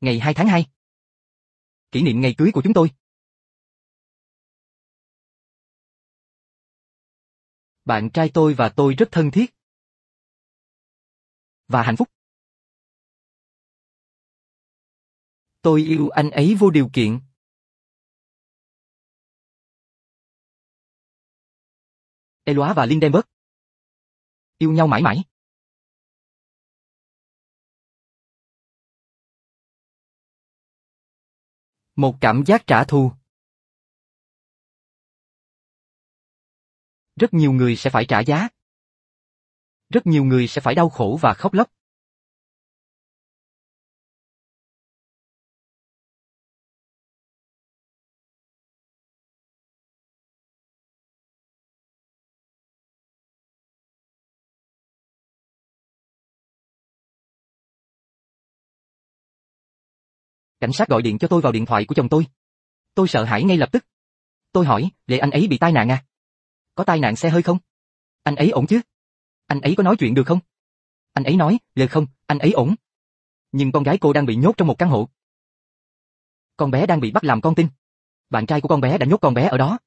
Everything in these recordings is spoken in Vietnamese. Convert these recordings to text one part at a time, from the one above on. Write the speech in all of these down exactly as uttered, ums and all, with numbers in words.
Ngày hai tháng hai. Kỷ niệm ngày cưới của chúng tôi. Bạn trai tôi và tôi rất thân thiết. Và hạnh phúc. Tôi yêu anh ấy vô điều kiện. Eloi và Lindenberg. Yêu nhau mãi mãi. Một cảm giác trả thù. Rất nhiều người sẽ phải trả giá. Rất nhiều người sẽ phải đau khổ và khóc lóc. Cảnh sát gọi điện cho tôi vào điện thoại của chồng tôi. Tôi sợ hãi ngay lập tức. Tôi hỏi, Lệ anh ấy bị tai nạn à? Có tai nạn xe hơi không? Anh ấy ổn chứ? Anh ấy có nói chuyện được không? Anh ấy nói, Lệ không, anh ấy ổn. Nhưng con gái cô đang bị nhốt trong một căn hộ. Con bé đang bị bắt làm con tin. Bạn trai của con bé đã nhốt con bé ở đó.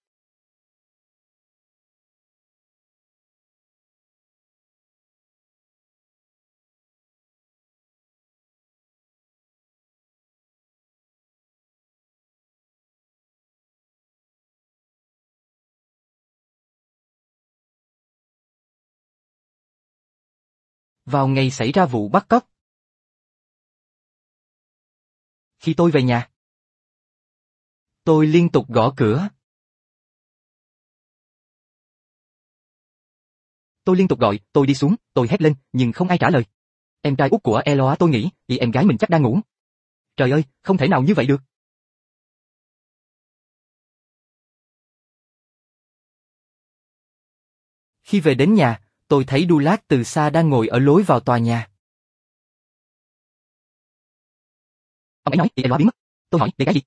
Vào ngày xảy ra vụ bắt cóc. Khi tôi về nhà, tôi liên tục gõ cửa. Tôi liên tục gọi, tôi đi xuống, tôi hét lên, nhưng không ai trả lời. Em trai út của Eloi tôi nghĩ, thì em gái mình chắc đang ngủ. Trời ơi, không thể nào như vậy được. Khi về đến nhà, tôi thấy Douglas từ xa đang ngồi ở lối vào tòa nhà. Ông ấy nói, thì Eloi biến mất. Tôi hỏi, để cái gì?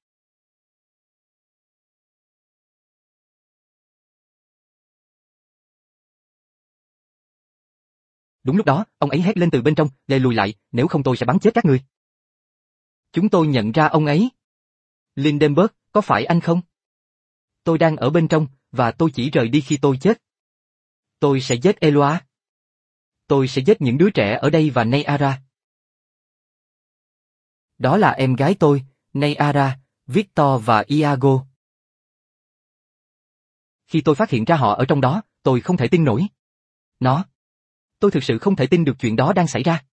Đúng lúc đó, ông ấy hét lên từ bên trong, Lê lùi lại, nếu không tôi sẽ bắn chết các người. Chúng tôi nhận ra ông ấy. Lindenberg, có phải anh không? Tôi đang ở bên trong, và tôi chỉ rời đi khi tôi chết. Tôi sẽ giết Eloi. Tôi sẽ giết những đứa trẻ ở đây và Nayara. Đó là em gái tôi, Nayara, Victor và Iago. Khi tôi phát hiện ra họ ở trong đó, tôi không thể tin nổi. Nó. Tôi thực sự không thể tin được chuyện đó đang xảy ra.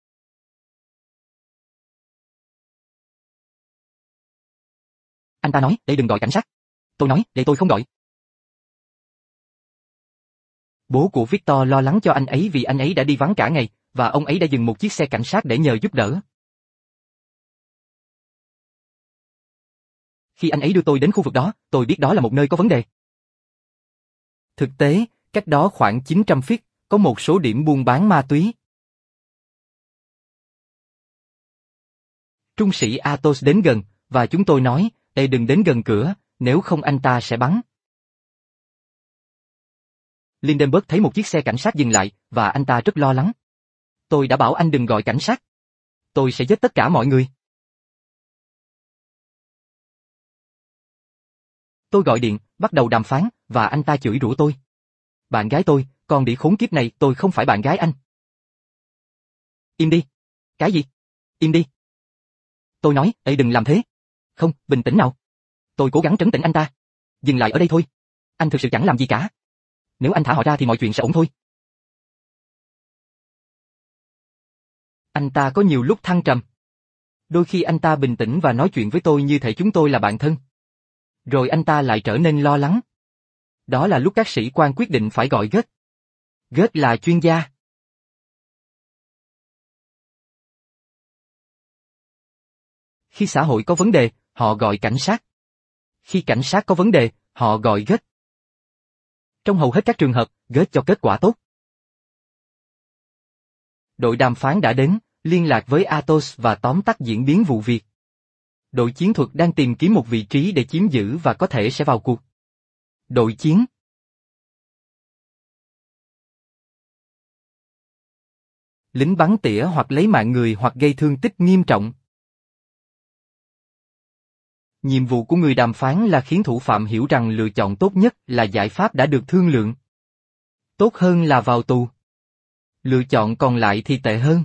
Anh ta nói, để đừng gọi cảnh sát. Tôi nói, để tôi không gọi. Bố của Victor lo lắng cho anh ấy vì anh ấy đã đi vắng cả ngày, và ông ấy đã dừng một chiếc xe cảnh sát để nhờ giúp đỡ. Khi anh ấy đưa tôi đến khu vực đó, tôi biết đó là một nơi có vấn đề. Thực tế, cách đó khoảng chín trăm feet, có một số điểm buôn bán ma túy. Trung sĩ Athos đến gần, và chúng tôi nói, Ê đừng đến gần cửa, nếu không anh ta sẽ bắn. Lindenberg thấy một chiếc xe cảnh sát dừng lại, và anh ta rất lo lắng. Tôi đã bảo anh đừng gọi cảnh sát. Tôi sẽ giết tất cả mọi người. Tôi gọi điện, bắt đầu đàm phán, và anh ta chửi rủa tôi. Bạn gái tôi, con đĩ khốn kiếp này, tôi không phải bạn gái anh. Im đi. Cái gì? Im đi. Tôi nói, Ê đừng làm thế. Không, bình tĩnh nào. Tôi cố gắng trấn tĩnh anh ta. Dừng lại ở đây thôi. Anh thực sự chẳng làm gì cả. Nếu anh thả họ ra thì mọi chuyện sẽ ổn thôi. Anh ta có nhiều lúc thăng trầm. Đôi khi anh ta bình tĩnh và nói chuyện với tôi như thể chúng tôi là bạn thân. Rồi anh ta lại trở nên lo lắng. Đó là lúc các sĩ quan quyết định phải gọi Goethe. Goethe là chuyên gia. Khi xã hội có vấn đề, họ gọi cảnh sát. Khi cảnh sát có vấn đề, họ gọi Goethe. Trong hầu hết các trường hợp, Goethe cho kết quả tốt. Đội đàm phán đã đến, liên lạc với Athos và tóm tắt diễn biến vụ việc. Đội chiến thuật đang tìm kiếm một vị trí để chiếm giữ và có thể sẽ vào cuộc. Đội chiến. Lính bắn tỉa hoặc lấy mạng người hoặc gây thương tích nghiêm trọng. Nhiệm vụ của người đàm phán là khiến thủ phạm hiểu rằng lựa chọn tốt nhất là giải pháp đã được thương lượng. Tốt hơn là vào tù. Lựa chọn còn lại thì tệ hơn.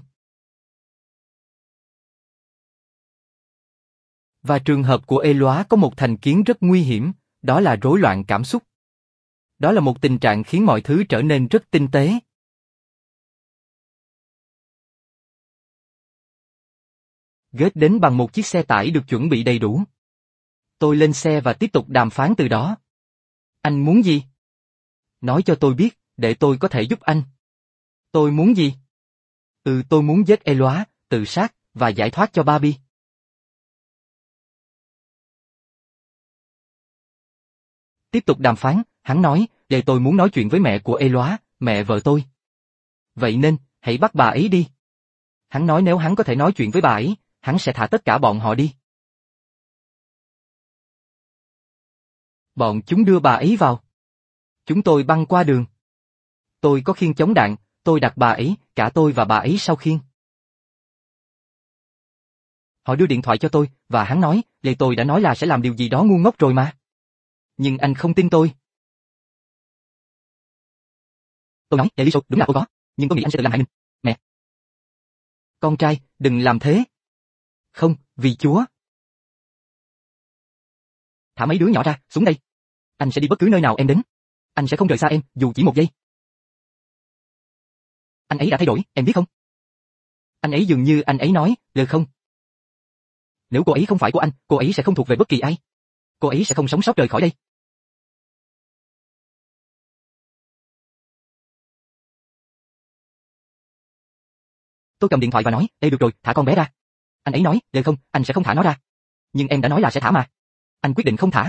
Và trường hợp của Eloi có một thành kiến rất nguy hiểm, đó là rối loạn cảm xúc. Đó là một tình trạng khiến mọi thứ trở nên rất tinh tế. Gết đến bằng một chiếc xe tải được chuẩn bị đầy đủ. Tôi lên xe và tiếp tục đàm phán từ đó. Anh muốn gì? Nói cho tôi biết, để tôi có thể giúp anh. Tôi muốn gì? Ừ, tôi muốn giết Eloi, tự sát, và giải thoát cho Barbie. Tiếp tục đàm phán, hắn nói, để tôi muốn nói chuyện với mẹ của Eloi, mẹ vợ tôi. Vậy nên, hãy bắt bà ấy đi. Hắn nói nếu hắn có thể nói chuyện với bà ấy, hắn sẽ thả tất cả bọn họ đi. Bọn chúng đưa bà ấy vào. Chúng tôi băng qua đường. Tôi có khiên chống đạn, tôi đặt bà ấy, cả tôi và bà ấy sau khiên. Họ đưa điện thoại cho tôi, và hắn nói, lệ tôi đã nói là sẽ làm điều gì đó ngu ngốc rồi mà. Nhưng anh không tin tôi. Tôi nói, Elisa, đúng là tôi có, nhưng tôi nghĩ anh sẽ tự làm hại mình. Mẹ. Con trai, đừng làm thế. Không, vì Chúa. Thả mấy đứa nhỏ ra, xuống đây. Anh sẽ đi bất cứ nơi nào em đến. Anh sẽ không rời xa em, dù chỉ một giây. Anh ấy đã thay đổi, em biết không? Anh ấy dường như anh ấy nói, được không? Nếu cô ấy không phải của anh, cô ấy sẽ không thuộc về bất kỳ ai. Cô ấy sẽ không sống sót rời khỏi đây. Tôi cầm điện thoại và nói, ê được rồi, thả con bé ra. Anh ấy nói, được không, anh sẽ không thả nó ra. Nhưng em đã nói là sẽ thả mà. Anh quyết định không thả.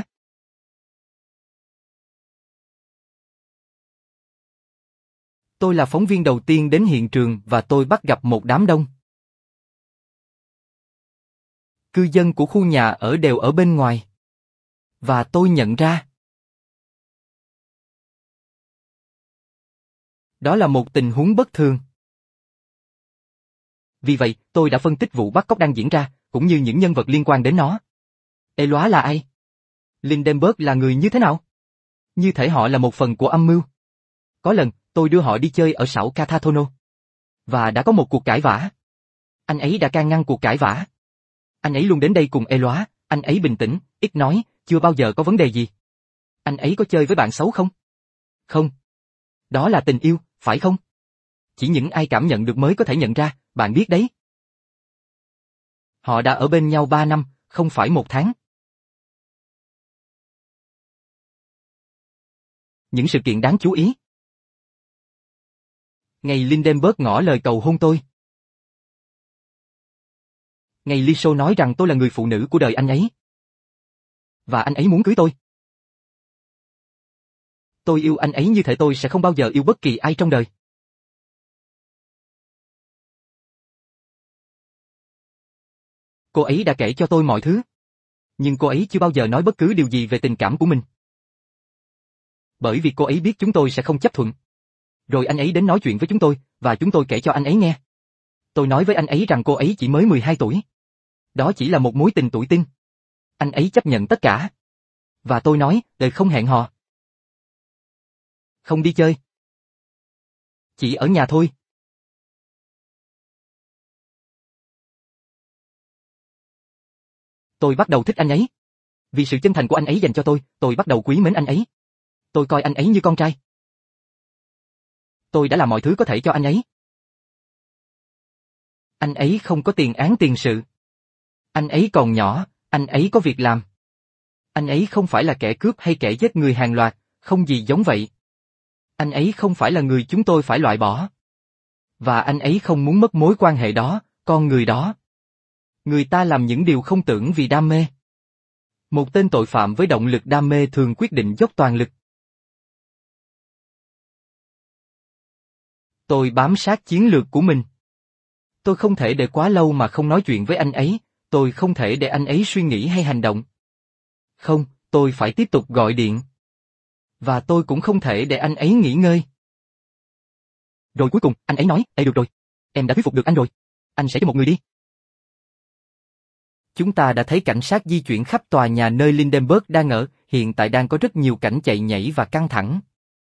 Tôi là phóng viên đầu tiên đến hiện trường và tôi bắt gặp một đám đông. Cư dân của khu nhà ở đều ở bên ngoài. Và tôi nhận ra. Đó là một tình huống bất thường. Vì vậy, tôi đã phân tích vụ bắt cóc đang diễn ra, cũng như những nhân vật liên quan đến nó. Eloi là ai? Lindenberg là người như thế nào? Như thể họ là một phần của âm mưu. Có lần, tôi đưa họ đi chơi ở sảo Catatono. Và đã có một cuộc cãi vã. Anh ấy đã can ngăn cuộc cãi vã. Anh ấy luôn đến đây cùng Eloi, anh ấy bình tĩnh, ít nói, chưa bao giờ có vấn đề gì. Anh ấy có chơi với bạn xấu không? Không. Đó là tình yêu, phải không? Chỉ những ai cảm nhận được mới có thể nhận ra, bạn biết đấy. Họ đã ở bên nhau ba năm, không phải một tháng. Những sự kiện đáng chú ý. Ngày Lindenberg ngỏ lời cầu hôn tôi. Ngày Liso nói rằng tôi là người phụ nữ của đời anh ấy. Và anh ấy muốn cưới tôi. Tôi yêu anh ấy như thể tôi sẽ không bao giờ yêu bất kỳ ai trong đời. Cô ấy đã kể cho tôi mọi thứ. Nhưng cô ấy chưa bao giờ nói bất cứ điều gì về tình cảm của mình. Bởi vì cô ấy biết chúng tôi sẽ không chấp thuận. Rồi anh ấy đến nói chuyện với chúng tôi, và chúng tôi kể cho anh ấy nghe. Tôi nói với anh ấy rằng cô ấy chỉ mới mười hai tuổi. Đó chỉ là một mối tình tuổi teen. Anh ấy chấp nhận tất cả. Và tôi nói, đời không hẹn hò. Không đi chơi. Chỉ ở nhà thôi. Tôi bắt đầu thích anh ấy. Vì sự chân thành của anh ấy dành cho tôi, tôi bắt đầu quý mến anh ấy. Tôi coi anh ấy như con trai. Tôi đã làm mọi thứ có thể cho anh ấy. Anh ấy không có tiền án tiền sự. Anh ấy còn nhỏ, anh ấy có việc làm. Anh ấy không phải là kẻ cướp hay kẻ giết người hàng loạt, không gì giống vậy. Anh ấy không phải là người chúng tôi phải loại bỏ. Và anh ấy không muốn mất mối quan hệ đó, con người đó. Người ta làm những điều không tưởng vì đam mê. Một tên tội phạm với động lực đam mê thường quyết định dốc toàn lực. Tôi bám sát chiến lược của mình. Tôi không thể để quá lâu mà không nói chuyện với anh ấy, tôi không thể để anh ấy suy nghĩ hay hành động. Không, tôi phải tiếp tục gọi điện. Và tôi cũng không thể để anh ấy nghỉ ngơi. Rồi cuối cùng, anh ấy nói, ê được rồi, em đã thuyết phục được anh rồi. Anh sẽ cho một người đi. Chúng ta đã thấy cảnh sát di chuyển khắp tòa nhà nơi Lindenberg đang ở, hiện tại đang có rất nhiều cảnh chạy nhảy và căng thẳng.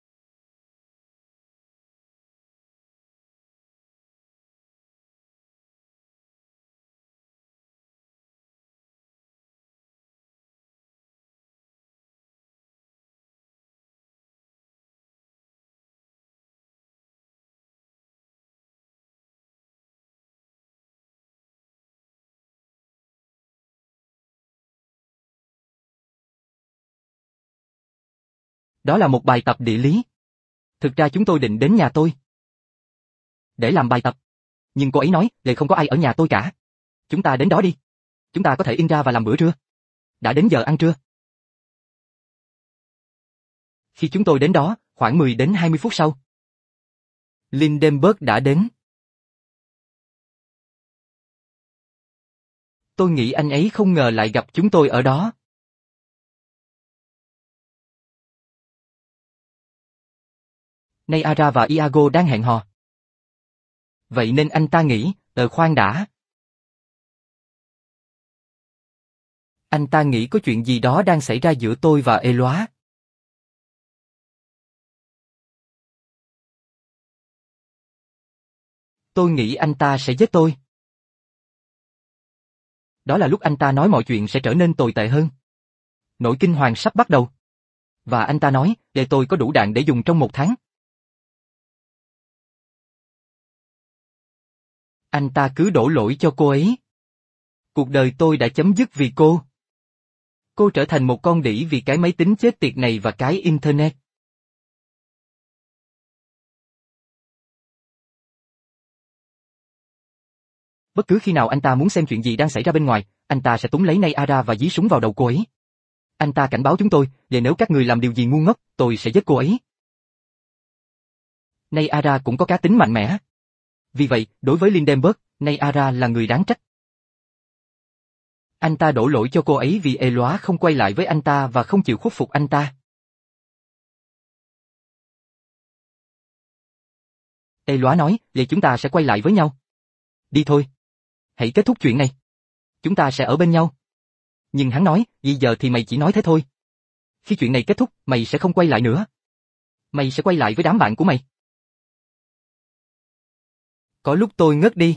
Đó là một bài tập địa lý. Thực ra chúng tôi định đến nhà tôi để làm bài tập. Nhưng cô ấy nói, Lệ không có ai ở nhà tôi cả. Chúng ta đến đó đi. Chúng ta có thể in ra và làm bữa trưa. Đã đến giờ ăn trưa. Khi chúng tôi đến đó, khoảng mười đến hai mươi phút sau, Lindenberg đã đến. Tôi nghĩ anh ấy không ngờ lại gặp chúng tôi ở đó. Nayara và Iago đang hẹn hò. Vậy nên anh ta nghĩ, ờ khoan đã. Anh ta nghĩ có chuyện gì đó đang xảy ra giữa tôi và Eloá. Tôi nghĩ anh ta sẽ giết tôi. Đó là lúc anh ta nói mọi chuyện sẽ trở nên tồi tệ hơn. Nỗi kinh hoàng sắp bắt đầu. Và anh ta nói, để tôi có đủ đạn để dùng trong một tháng. Anh ta cứ đổ lỗi cho cô ấy. Cuộc đời tôi đã chấm dứt vì cô. Cô trở thành một con đĩ vì cái máy tính chết tiệt này và cái Internet. Bất cứ khi nào anh ta muốn xem chuyện gì đang xảy ra bên ngoài, anh ta sẽ túm lấy Nayara và dí súng vào đầu cô ấy. Anh ta cảnh báo chúng tôi, và nếu các người làm điều gì ngu ngốc, tôi sẽ giết cô ấy. Nayara cũng có cá tính mạnh mẽ. Vì vậy, đối với Lindenberg, Nayara là người đáng trách. Anh ta đổ lỗi cho cô ấy vì Eloá không quay lại với anh ta và không chịu khuất phục anh ta. Eloá nói, vậy chúng ta sẽ quay lại với nhau. Đi thôi. Hãy kết thúc chuyện này. Chúng ta sẽ ở bên nhau. Nhưng hắn nói, bây giờ thì mày chỉ nói thế thôi. Khi chuyện này kết thúc, mày sẽ không quay lại nữa. Mày sẽ quay lại với đám bạn của mày. Có lúc tôi ngất đi.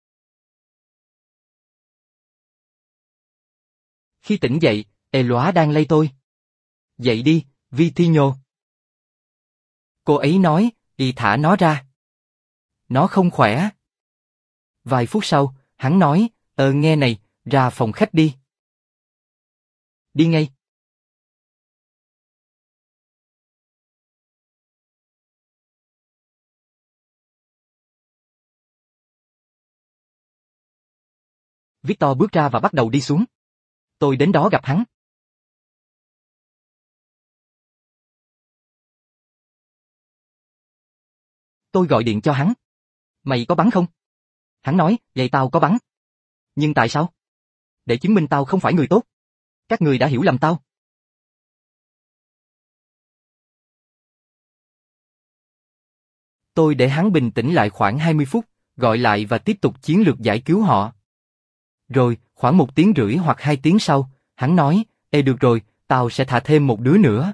Khi tỉnh dậy, Eloá đang lay tôi. Dậy đi, Vitinho. Cô ấy nói, đi thả nó ra. Nó không khỏe. Vài phút sau, hắn nói, ờ nghe này, ra phòng khách đi. Đi ngay. Victor bước ra và bắt đầu đi xuống. Tôi đến đó gặp hắn. Tôi gọi điện cho hắn. Mày có bắn không? Hắn nói, vậy tao có bắn. Nhưng tại sao? Để chứng minh tao không phải người tốt. Các người đã hiểu lầm tao. Tôi để hắn bình tĩnh lại khoảng hai mươi phút, gọi lại và tiếp tục chiến lược giải cứu họ. Rồi, khoảng một tiếng rưỡi hoặc hai tiếng sau, hắn nói, ê được rồi, tao sẽ thả thêm một đứa nữa.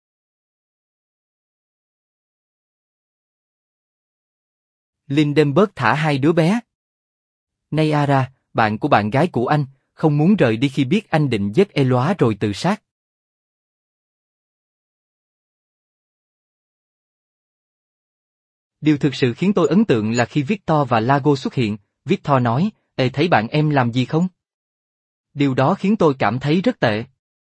Lindenberg thả hai đứa bé. Nayara, bạn của bạn gái của anh, không muốn rời đi khi biết anh định giết Eloá rồi tự sát. Điều thực sự khiến tôi ấn tượng là khi Victor và Lago xuất hiện, Victor nói, ê thấy bạn em làm gì không? Điều đó khiến tôi cảm thấy rất tệ.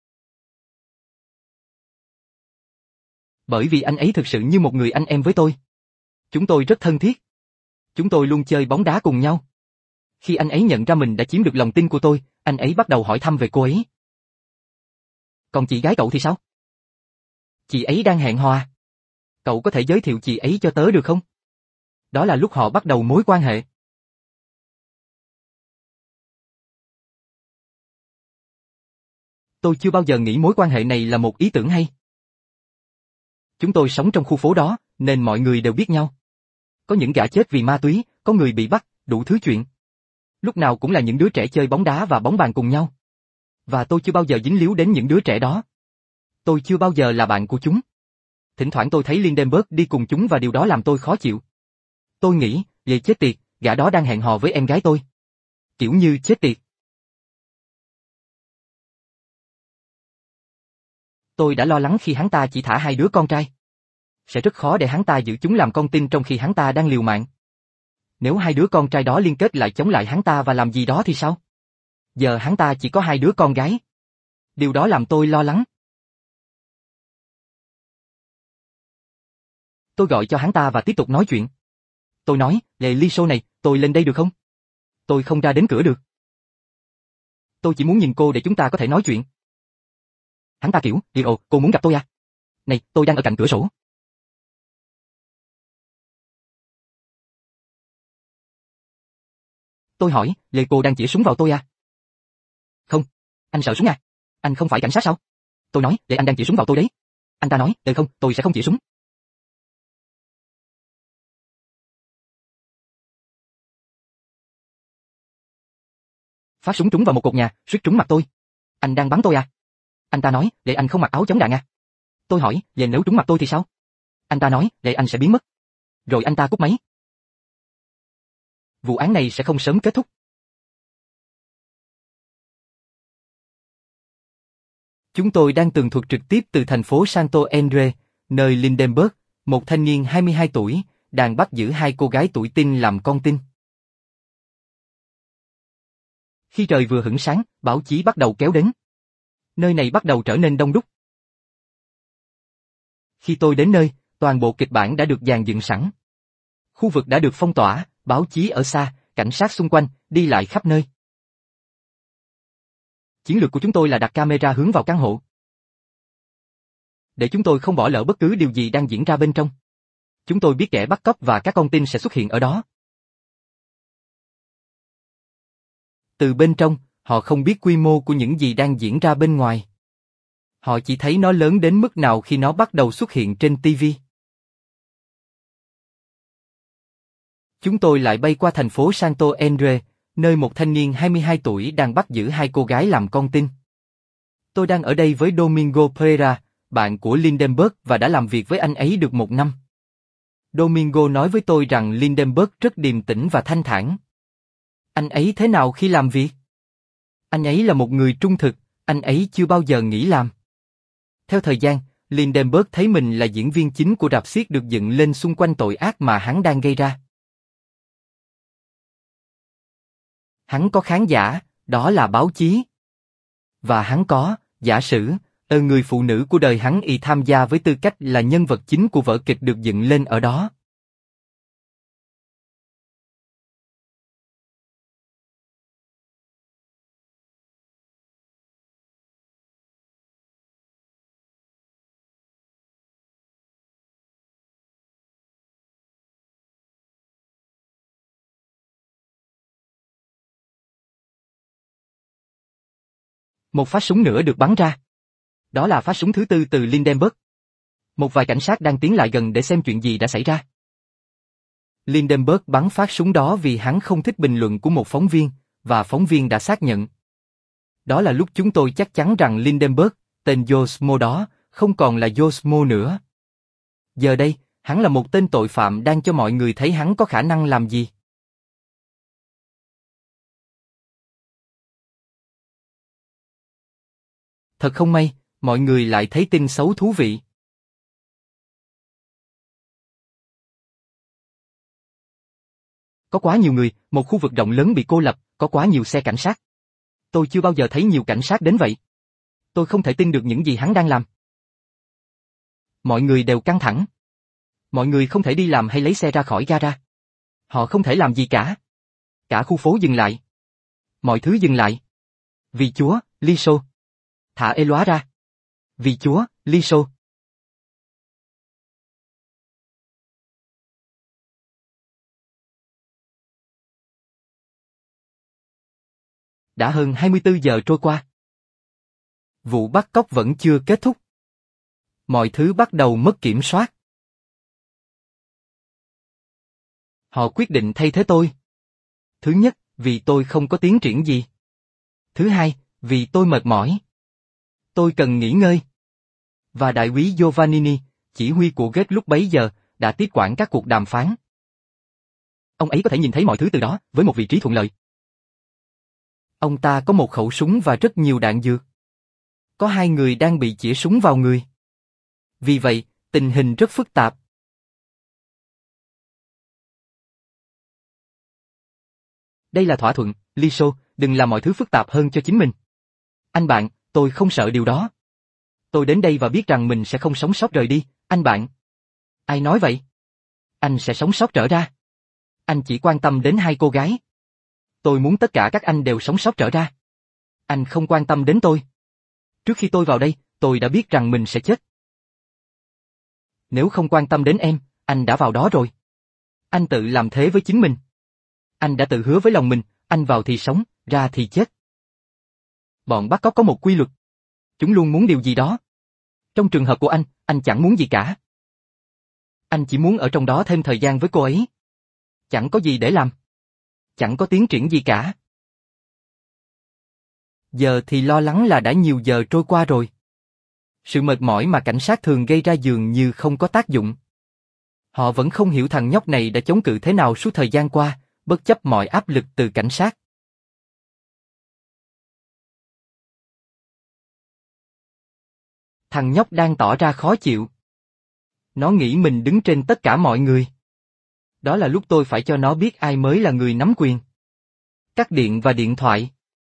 Bởi vì anh ấy thực sự như một người anh em với tôi. Chúng tôi rất thân thiết. Chúng tôi luôn chơi bóng đá cùng nhau. Khi anh ấy nhận ra mình đã chiếm được lòng tin của tôi, anh ấy bắt đầu hỏi thăm về cô ấy. Còn chị gái cậu thì sao? Chị ấy đang hẹn hò. Cậu có thể giới thiệu chị ấy cho tớ được không? Đó là lúc họ bắt đầu mối quan hệ. Tôi chưa bao giờ nghĩ mối quan hệ này là một ý tưởng hay. Chúng tôi sống trong khu phố đó, nên mọi người đều biết nhau. Có những gã chết vì ma túy, có người bị bắt, đủ thứ chuyện. Lúc nào cũng là những đứa trẻ chơi bóng đá và bóng bàn cùng nhau. Và tôi chưa bao giờ dính líu đến những đứa trẻ đó. Tôi chưa bao giờ là bạn của chúng. Thỉnh thoảng tôi thấy Lindenberg đi cùng chúng và điều đó làm tôi khó chịu. Tôi nghĩ, vậy chết tiệt, gã đó đang hẹn hò với em gái tôi. Kiểu như chết tiệt. Tôi đã lo lắng khi hắn ta chỉ thả hai đứa con trai. Sẽ rất khó để hắn ta giữ chúng làm con tin trong khi hắn ta đang liều mạng. Nếu hai đứa con trai đó liên kết lại chống lại hắn ta và làm gì đó thì sao? Giờ hắn ta chỉ có hai đứa con gái. Điều đó làm tôi lo lắng. Tôi gọi cho hắn ta và tiếp tục nói chuyện. Tôi nói, lệ ly show này, tôi lên đây được không? Tôi không ra đến cửa được. Tôi chỉ muốn nhìn cô để chúng ta có thể nói chuyện. Hắn ta kiểu, đi ồ, cô muốn gặp tôi à? Này, tôi đang ở cạnh cửa sổ. Tôi hỏi, lệ cô đang chĩa súng vào tôi à? Không. Anh sợ súng à? Anh không phải cảnh sát sao? Tôi nói, để anh đang chĩa súng vào tôi đấy. Anh ta nói, để không, tôi sẽ không chĩa súng. Phát súng trúng vào một cột nhà, suýt trúng mặt tôi. Anh đang bắn tôi à? Anh ta nói, để anh không mặc áo chống đạn à? Tôi hỏi, vậy nếu trúng mặt tôi thì sao? Anh ta nói, để anh sẽ biến mất. Rồi anh ta cúp máy. Vụ án này sẽ không sớm kết thúc. Chúng tôi đang tường thuật trực tiếp từ thành phố Santo Andre, nơi Lindenberg, một thanh niên hai mươi hai tuổi, đang bắt giữ hai cô gái tuổi teen làm con tin. Khi trời vừa hửng sáng, báo chí bắt đầu kéo đến. Nơi này bắt đầu trở nên đông đúc. Khi tôi đến nơi, toàn bộ kịch bản đã được dàn dựng sẵn. Khu vực đã được phong tỏa, báo chí ở xa, cảnh sát xung quanh, đi lại khắp nơi. Chiến lược của chúng tôi là đặt camera hướng vào căn hộ. Để chúng tôi không bỏ lỡ bất cứ điều gì đang diễn ra bên trong. Chúng tôi biết kẻ bắt cóc và các con tin sẽ xuất hiện ở đó. Từ bên trong, họ không biết quy mô của những gì đang diễn ra bên ngoài. Họ chỉ thấy nó lớn đến mức nào khi nó bắt đầu xuất hiện trên ti vi. Chúng tôi lại bay qua thành phố Santo Andre, nơi một thanh niên hai mươi hai tuổi đang bắt giữ hai cô gái làm con tin. Tôi đang ở đây với Domingo Pereira, bạn của Lindenberg và đã làm việc với anh ấy được một năm. Domingo nói với tôi rằng Lindenberg rất điềm tĩnh và thanh thản. Anh ấy thế nào khi làm việc? Anh ấy là một người trung thực, anh ấy chưa bao giờ nghỉ làm. Theo thời gian, Lindenberg thấy mình là diễn viên chính của rạp xiếc được dựng lên xung quanh tội ác mà hắn đang gây ra. Hắn có khán giả, đó là báo chí. Và hắn có, giả sử, ở người phụ nữ của đời hắn y tham gia với tư cách là nhân vật chính của vở kịch được dựng lên ở đó. Một phát súng nữa được bắn ra. Đó là phát súng thứ tư từ Lindenberg. Một vài cảnh sát đang tiến lại gần để xem chuyện gì đã xảy ra. Lindenberg bắn phát súng đó vì hắn không thích bình luận của một phóng viên, và phóng viên đã xác nhận. Đó là lúc chúng tôi chắc chắn rằng Lindenberg, tên Josmo đó, không còn là Josmo nữa. Giờ đây, hắn là một tên tội phạm đang cho mọi người thấy hắn có khả năng làm gì. Thật không may, mọi người lại thấy tin xấu thú vị. Có quá nhiều người, một khu vực rộng lớn bị cô lập, có quá nhiều xe cảnh sát. Tôi chưa bao giờ thấy nhiều cảnh sát đến vậy. Tôi không thể tin được những gì hắn đang làm. Mọi người đều căng thẳng. Mọi người không thể đi làm hay lấy xe ra khỏi gara. Họ không thể làm gì cả. Cả khu phố dừng lại. Mọi thứ dừng lại. Vì Chúa, Liso. Thả Eloá ra. Vì Chúa, Liso. Đã hơn hai mươi tư giờ trôi qua. Vụ bắt cóc vẫn chưa kết thúc. Mọi thứ bắt đầu mất kiểm soát. Họ quyết định thay thế tôi. Thứ nhất, vì tôi không có tiến triển gì. Thứ hai, vì tôi mệt mỏi. Tôi cần nghỉ ngơi. Và đại úy Giovannini, chỉ huy của Gate lúc bấy giờ, đã tiếp quản các cuộc đàm phán. Ông ấy có thể nhìn thấy mọi thứ từ đó, với một vị trí thuận lợi. Ông ta có một khẩu súng và rất nhiều đạn dược. Có hai người đang bị chĩa súng vào người. Vì vậy, tình hình rất phức tạp. Đây là thỏa thuận, Liso, đừng làm mọi thứ phức tạp hơn cho chính mình. Anh bạn, tôi không sợ điều đó. Tôi đến đây và biết rằng mình sẽ không sống sót rời đi, anh bạn. Ai nói vậy? Anh sẽ sống sót trở ra. Anh chỉ quan tâm đến hai cô gái. Tôi muốn tất cả các anh đều sống sót trở ra. Anh không quan tâm đến tôi. Trước khi tôi vào đây, tôi đã biết rằng mình sẽ chết. Nếu không quan tâm đến em, anh đã vào đó rồi. Anh tự làm thế với chính mình. Anh đã tự hứa với lòng mình, anh vào thì sống, ra thì chết. Bọn bắt cóc có một quy luật. Chúng luôn muốn điều gì đó. Trong trường hợp của anh, anh chẳng muốn gì cả. Anh chỉ muốn ở trong đó thêm thời gian với cô ấy. Chẳng có gì để làm. Chẳng có tiến triển gì cả. Giờ thì lo lắng là đã nhiều giờ trôi qua rồi. Sự mệt mỏi mà cảnh sát thường gây ra dường như không có tác dụng. Họ vẫn không hiểu thằng nhóc này đã chống cự thế nào suốt thời gian qua, bất chấp mọi áp lực từ cảnh sát. Thằng nhóc đang tỏ ra khó chịu. Nó nghĩ mình đứng trên tất cả mọi người. Đó là lúc tôi phải cho nó biết ai mới là người nắm quyền. Cắt điện và điện thoại.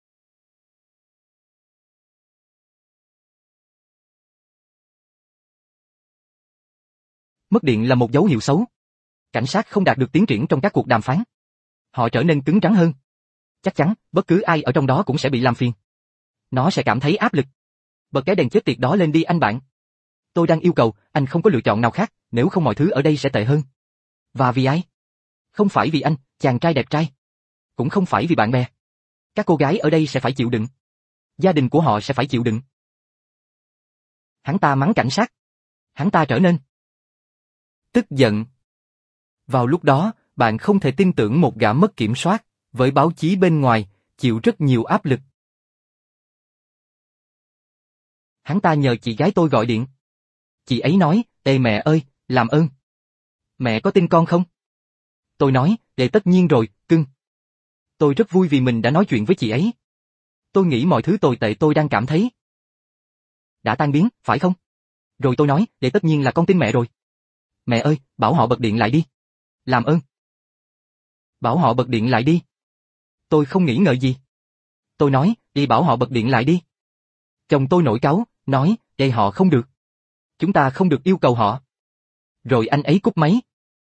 Mất điện là một dấu hiệu xấu. Cảnh sát không đạt được tiến triển trong các cuộc đàm phán. Họ trở nên cứng rắn hơn. Chắc chắn, bất cứ ai ở trong đó cũng sẽ bị làm phiền. Nó sẽ cảm thấy áp lực. Bật cái đèn chết tiệt đó lên đi anh bạn. Tôi đang yêu cầu, anh không có lựa chọn nào khác, nếu không mọi thứ ở đây sẽ tệ hơn. Và vì ai? Không phải vì anh, chàng trai đẹp trai. Cũng không phải vì bạn bè. Các cô gái ở đây sẽ phải chịu đựng. Gia đình của họ sẽ phải chịu đựng. Hắn ta mắng cảnh sát. Hắn ta trở nên tức giận. Vào lúc đó, bạn không thể tin tưởng một gã mất kiểm soát, với báo chí bên ngoài, chịu rất nhiều áp lực. Hắn ta nhờ chị gái tôi gọi điện. Chị ấy nói, ê mẹ ơi, làm ơn. Mẹ có tin con không? Tôi nói, để tất nhiên rồi, cưng. Tôi rất vui vì mình đã nói chuyện với chị ấy. Tôi nghĩ mọi thứ tồi tệ tôi đang cảm thấy đã tan biến, phải không? Rồi tôi nói, để tất nhiên là con tin mẹ rồi. Mẹ ơi, bảo họ bật điện lại đi. Làm ơn. Bảo họ bật điện lại đi. Tôi không nghĩ ngợi gì. Tôi nói, đi bảo họ bật điện lại đi. Chồng tôi nổi cáu, nói, đây họ không được. Chúng ta không được yêu cầu họ. Rồi anh ấy cúp máy.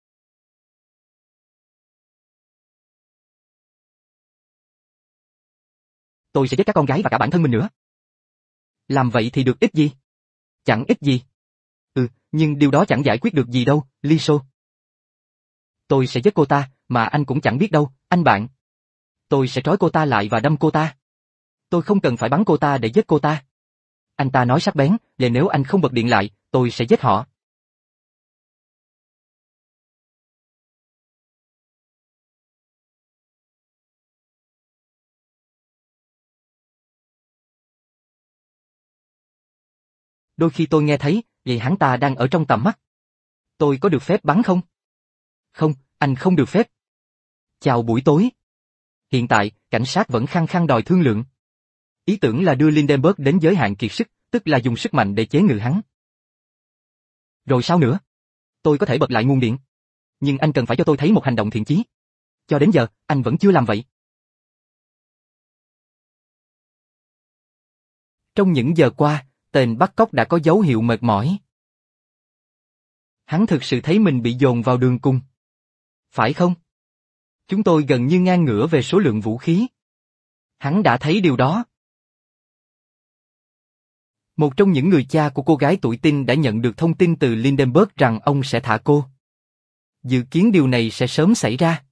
Tôi sẽ giết các con gái và cả bản thân mình nữa. Làm vậy thì được ích gì? Chẳng ích gì. Ừ, nhưng điều đó chẳng giải quyết được gì đâu, Liso. Tôi sẽ giết cô ta, mà anh cũng chẳng biết đâu, anh bạn. Tôi sẽ trói cô ta lại và đâm cô ta. Tôi không cần phải bắn cô ta để giết cô ta. Anh ta nói sắc bén, và nếu anh không bật điện lại, tôi sẽ giết họ. Đôi khi tôi nghe thấy, vậy hắn ta đang ở trong tầm mắt. Tôi có được phép bắn không? Không, anh không được phép. Chào buổi tối. Hiện tại, cảnh sát vẫn khăng khăng đòi thương lượng. Ý tưởng là đưa Lindenberg đến giới hạn kiệt sức, tức là dùng sức mạnh để chế ngự hắn. Rồi sao nữa? Tôi có thể bật lại nguồn điện. Nhưng anh cần phải cho tôi thấy một hành động thiện chí. Cho đến giờ, anh vẫn chưa làm vậy. Trong những giờ qua, tên bắt cóc đã có dấu hiệu mệt mỏi. Hắn thực sự thấy mình bị dồn vào đường cùng. Phải không? Chúng tôi gần như ngang ngửa về số lượng vũ khí. Hắn đã thấy điều đó. Một trong những người cha của cô gái tuổi teen đã nhận được thông tin từ Lindenberg rằng ông sẽ thả cô. Dự kiến điều này sẽ sớm xảy ra.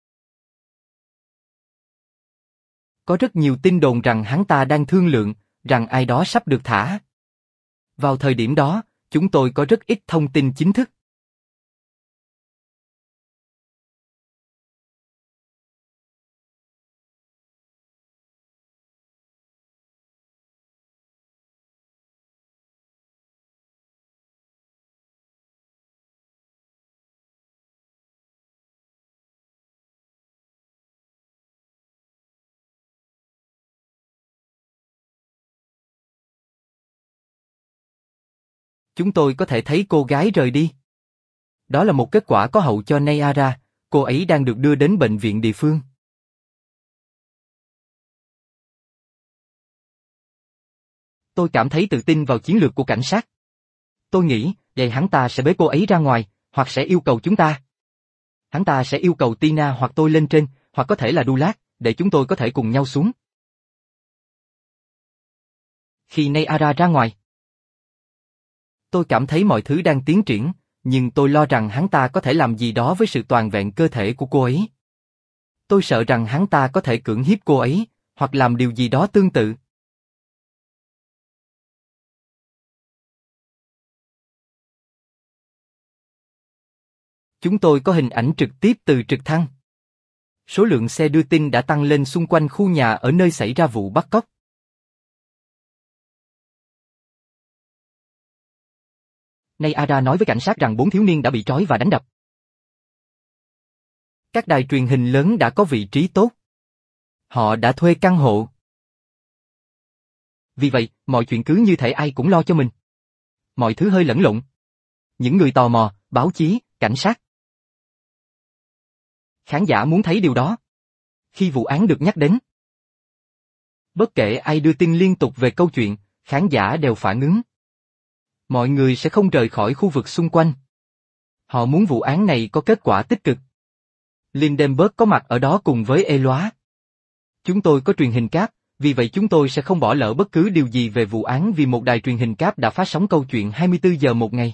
Có rất nhiều tin đồn rằng hắn ta đang thương lượng, rằng ai đó sắp được thả. Vào thời điểm đó, chúng tôi có rất ít thông tin chính thức. Chúng tôi có thể thấy cô gái rời đi. Đó là một kết quả có hậu cho Nayara, cô ấy đang được đưa đến bệnh viện địa phương. Tôi cảm thấy tự tin vào chiến lược của cảnh sát. Tôi nghĩ, vậy hắn ta sẽ bế cô ấy ra ngoài, hoặc sẽ yêu cầu chúng ta. Hắn ta sẽ yêu cầu Tina hoặc tôi lên trên, hoặc có thể là Dulat, để chúng tôi có thể cùng nhau xuống. Khi Nayara ra ngoài, tôi cảm thấy mọi thứ đang tiến triển, nhưng tôi lo rằng hắn ta có thể làm gì đó với sự toàn vẹn cơ thể của cô ấy. Tôi sợ rằng hắn ta có thể cưỡng hiếp cô ấy, hoặc làm điều gì đó tương tự. Chúng tôi có hình ảnh trực tiếp từ trực thăng. Số lượng xe đưa tin đã tăng lên xung quanh khu nhà ở nơi xảy ra vụ bắt cóc. Nayara nói với cảnh sát rằng bốn thiếu niên đã bị trói và đánh đập. Các đài truyền hình lớn đã có vị trí tốt. Họ đã thuê căn hộ. Vì vậy, mọi chuyện cứ như thể ai cũng lo cho mình. Mọi thứ hơi lẫn lộn. Những người tò mò, báo chí, cảnh sát. Khán giả muốn thấy điều đó. Khi vụ án được nhắc đến, bất kể ai đưa tin liên tục về câu chuyện, khán giả đều phản ứng. Mọi người sẽ không rời khỏi khu vực xung quanh. Họ muốn vụ án này có kết quả tích cực. Lindenberg có mặt ở đó cùng với Eloá. Chúng tôi có truyền hình cáp, vì vậy chúng tôi sẽ không bỏ lỡ bất cứ điều gì về vụ án vì một đài truyền hình cáp đã phát sóng câu chuyện hai mươi tư giờ một ngày.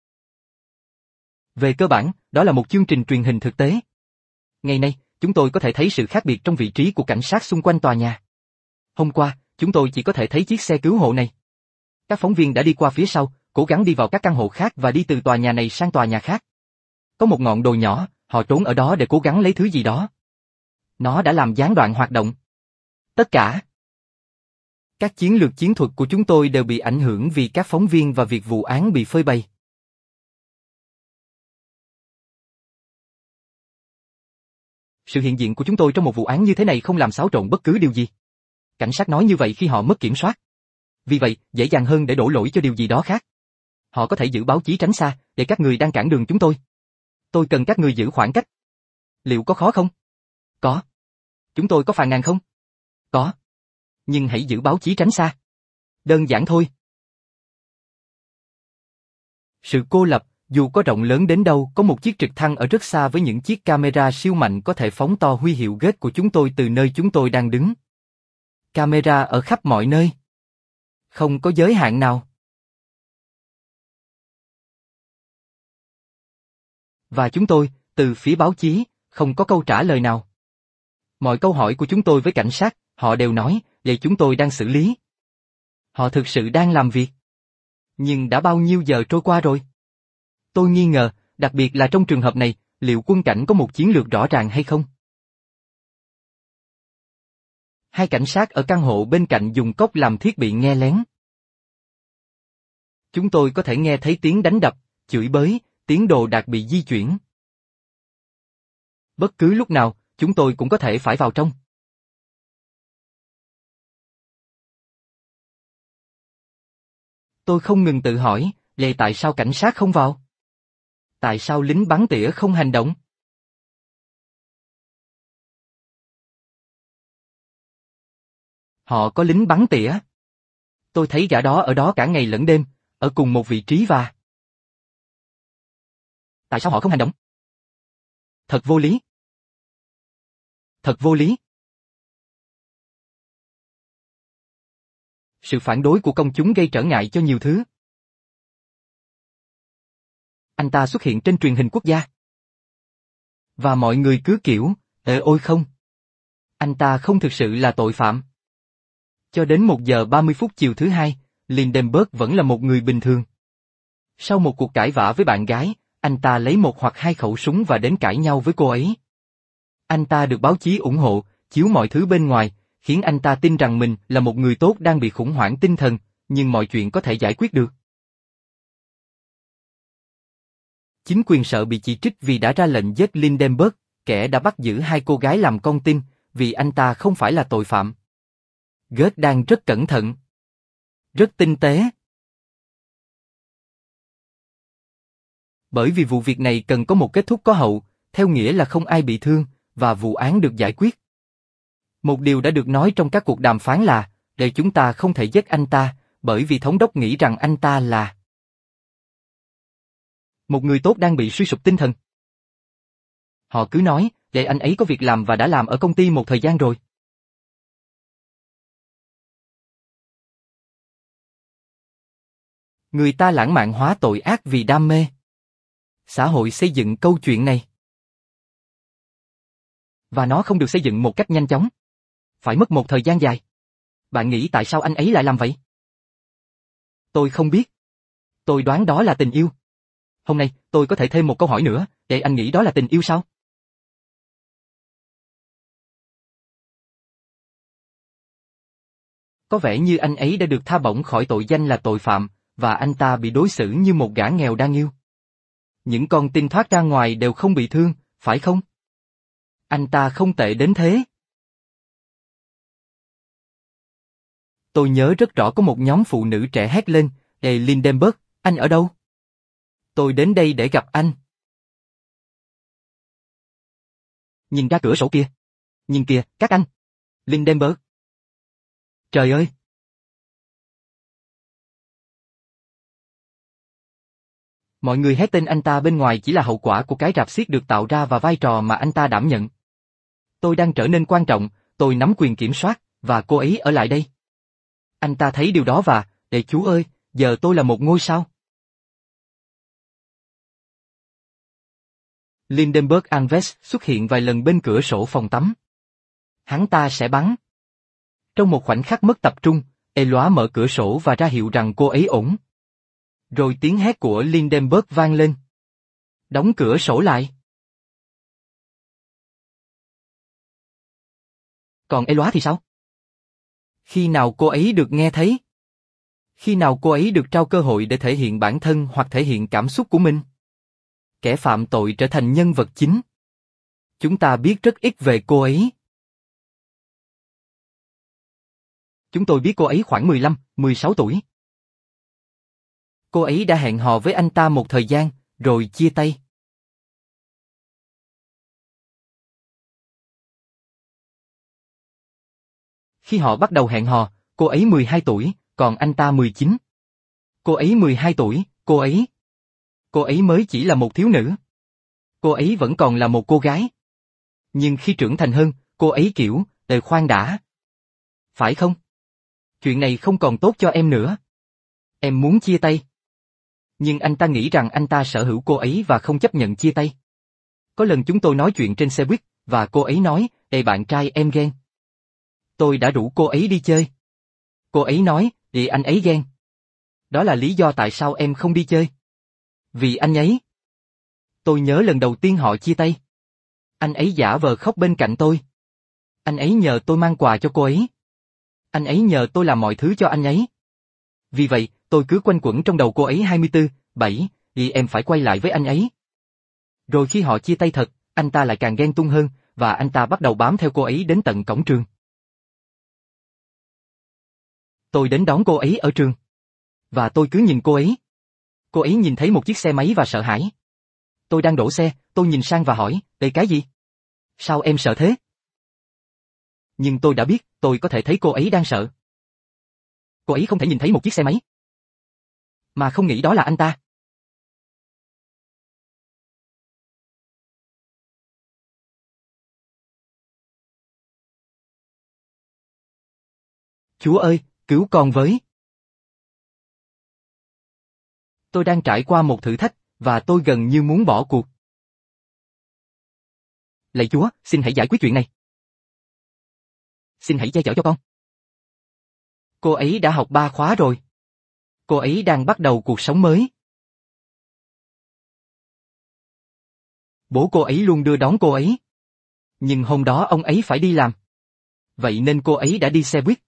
Về cơ bản, đó là một chương trình truyền hình thực tế. Ngày nay, chúng tôi có thể thấy sự khác biệt trong vị trí của cảnh sát xung quanh tòa nhà. Hôm qua, chúng tôi chỉ có thể thấy chiếc xe cứu hộ này. Các phóng viên đã đi qua phía sau, cố gắng đi vào các căn hộ khác và đi từ tòa nhà này sang tòa nhà khác. Có một ngọn đồi nhỏ, họ trốn ở đó để cố gắng lấy thứ gì đó. Nó đã làm gián đoạn hoạt động. Tất cả các chiến lược chiến thuật của chúng tôi đều bị ảnh hưởng vì các phóng viên và việc vụ án bị phơi bày. Sự hiện diện của chúng tôi trong một vụ án như thế này không làm xáo trộn bất cứ điều gì. Cảnh sát nói như vậy khi họ mất kiểm soát. Vì vậy, dễ dàng hơn để đổ lỗi cho điều gì đó khác. Họ có thể giữ báo chí tránh xa, để các người đang cản đường chúng tôi. Tôi cần các người giữ khoảng cách. Liệu có khó không? Có. Chúng tôi có phàn nàn không? Có. Nhưng hãy giữ báo chí tránh xa. Đơn giản thôi. Sự cô lập, dù có rộng lớn đến đâu, có một chiếc trực thăng ở rất xa với những chiếc camera siêu mạnh có thể phóng to huy hiệu Gate của chúng tôi từ nơi chúng tôi đang đứng. Camera ở khắp mọi nơi. Không có giới hạn nào. Và chúng tôi, từ phía báo chí, không có câu trả lời nào. Mọi câu hỏi của chúng tôi với cảnh sát, họ đều nói, vậy chúng tôi đang xử lý. Họ thực sự đang làm việc. Nhưng đã bao nhiêu giờ trôi qua rồi? Tôi nghi ngờ, đặc biệt là trong trường hợp này, liệu quân cảnh có một chiến lược rõ ràng hay không? Hai cảnh sát ở căn hộ bên cạnh dùng cốc làm thiết bị nghe lén. Chúng tôi có thể nghe thấy tiếng đánh đập, chửi bới, tiếng đồ đạc bị di chuyển. Bất cứ lúc nào, chúng tôi cũng có thể phải vào trong. Tôi không ngừng tự hỏi, vậy tại sao cảnh sát không vào? Tại sao lính bắn tỉa không hành động? Họ có lính bắn tỉa. Tôi thấy gã đó ở đó cả ngày lẫn đêm, ở cùng một vị trí và... Tại sao họ không hành động? Thật vô lý. Thật vô lý. Sự phản đối của công chúng gây trở ngại cho nhiều thứ. Anh ta xuất hiện trên truyền hình quốc gia. Và mọi người cứ kiểu, ê ôi không. Anh ta không thực sự là tội phạm. Cho đến một giờ ba mươi phút chiều thứ hai, Lindenberg vẫn là một người bình thường. Sau một cuộc cãi vã với bạn gái, anh ta lấy một hoặc hai khẩu súng và đến cãi nhau với cô ấy. Anh ta được báo chí ủng hộ, chiếu mọi thứ bên ngoài, khiến anh ta tin rằng mình là một người tốt đang bị khủng hoảng tinh thần, nhưng mọi chuyện có thể giải quyết được. Chính quyền sợ bị chỉ trích vì đã ra lệnh giết Lindenberg, kẻ đã bắt giữ hai cô gái làm con tin, vì anh ta không phải là tội phạm. Goethe đang rất cẩn thận. Rất tinh tế. Bởi vì vụ việc này cần có một kết thúc có hậu, theo nghĩa là không ai bị thương, và vụ án được giải quyết. Một điều đã được nói trong các cuộc đàm phán là, để chúng ta không thể giết anh ta, bởi vì thống đốc nghĩ rằng anh ta là một người tốt đang bị suy sụp tinh thần. Họ cứ nói, để anh ấy có việc làm và đã làm ở công ty một thời gian rồi. Người ta lãng mạn hóa tội ác vì đam mê. Xã hội xây dựng câu chuyện này. Và nó không được xây dựng một cách nhanh chóng. Phải mất một thời gian dài. Bạn nghĩ tại sao anh ấy lại làm vậy? Tôi không biết. Tôi đoán đó là tình yêu. Hôm nay, tôi có thể thêm một câu hỏi nữa, để anh nghĩ đó là tình yêu sao? Có vẻ như anh ấy đã được tha bổng khỏi tội danh là tội phạm, và anh ta bị đối xử như một gã nghèo đang yêu. Những con tin thoát ra ngoài đều không bị thương, phải không? Anh ta không tệ đến thế. Tôi nhớ rất rõ có một nhóm phụ nữ trẻ hét lên, "Ê Lindenberg, anh ở đâu? Tôi đến đây để gặp anh." Nhìn ra cửa sổ kia. Nhìn kìa, các anh. Lindenberg. Trời ơi! Mọi người hét tên anh ta bên ngoài chỉ là hậu quả của cái rạp xiếc được tạo ra và vai trò mà anh ta đảm nhận. Tôi đang trở nên quan trọng, tôi nắm quyền kiểm soát, và cô ấy ở lại đây. Anh ta thấy điều đó và, để Chúa ơi, giờ tôi là một ngôi sao. Lindenberg Alves xuất hiện vài lần bên cửa sổ phòng tắm. Hắn ta sẽ bắn. Trong một khoảnh khắc mất tập trung, Elóa mở cửa sổ và ra hiệu rằng cô ấy ổn. Rồi tiếng hét của Lindenberg vang lên. Đóng cửa sổ lại. Còn Elóa thì sao? Khi nào cô ấy được nghe thấy? Khi nào cô ấy được trao cơ hội để thể hiện bản thân hoặc thể hiện cảm xúc của mình? Kẻ phạm tội trở thành nhân vật chính. Chúng ta biết rất ít về cô ấy. Chúng tôi biết cô ấy khoảng mười lăm, mười sáu tuổi. Cô ấy đã hẹn hò với anh ta một thời gian, rồi chia tay. Khi họ bắt đầu hẹn hò, cô ấy mười hai tuổi, còn anh ta mười chín. Cô ấy mười hai tuổi, cô ấy... Cô ấy mới chỉ là một thiếu nữ. Cô ấy vẫn còn là một cô gái. Nhưng khi trưởng thành hơn, cô ấy kiểu, "Ờ khoan đã. Phải không? Chuyện này không còn tốt cho em nữa. Em muốn chia tay." Nhưng anh ta nghĩ rằng anh ta sở hữu cô ấy và không chấp nhận chia tay. Có lần chúng tôi nói chuyện trên xe buýt, và cô ấy nói, "Ê bạn trai em ghen." Tôi đã rủ cô ấy đi chơi. Cô ấy nói, "Thì anh ấy ghen." Đó là lý do tại sao em không đi chơi. Vì anh ấy. Tôi nhớ lần đầu tiên họ chia tay. Anh ấy giả vờ khóc bên cạnh tôi. Anh ấy nhờ tôi mang quà cho cô ấy. Anh ấy nhờ tôi làm mọi thứ cho anh ấy. Vì vậy, tôi cứ quanh quẩn trong đầu cô ấy hai mươi tư, bảy, vì em phải quay lại với anh ấy. Rồi khi họ chia tay thật, anh ta lại càng ghen tung hơn, và anh ta bắt đầu bám theo cô ấy đến tận cổng trường. Tôi đến đón cô ấy ở trường. Và tôi cứ nhìn cô ấy. Cô ấy nhìn thấy một chiếc xe máy và sợ hãi. Tôi đang đổ xe, tôi nhìn sang và hỏi, "Đây cái gì? Sao em sợ thế?" Nhưng tôi đã biết, tôi có thể thấy cô ấy đang sợ. Cô ấy không thể nhìn thấy một chiếc xe máy mà không nghĩ đó là anh ta. Chúa ơi, cứu con với. Tôi đang trải qua một thử thách, và tôi gần như muốn bỏ cuộc. Lạy Chúa, xin hãy giải quyết chuyện này. Xin hãy che chở cho con. Cô ấy đã học ba khóa rồi. Cô ấy đang bắt đầu cuộc sống mới. Bố cô ấy luôn đưa đón cô ấy. Nhưng hôm đó ông ấy phải đi làm. Vậy nên cô ấy đã đi xe buýt.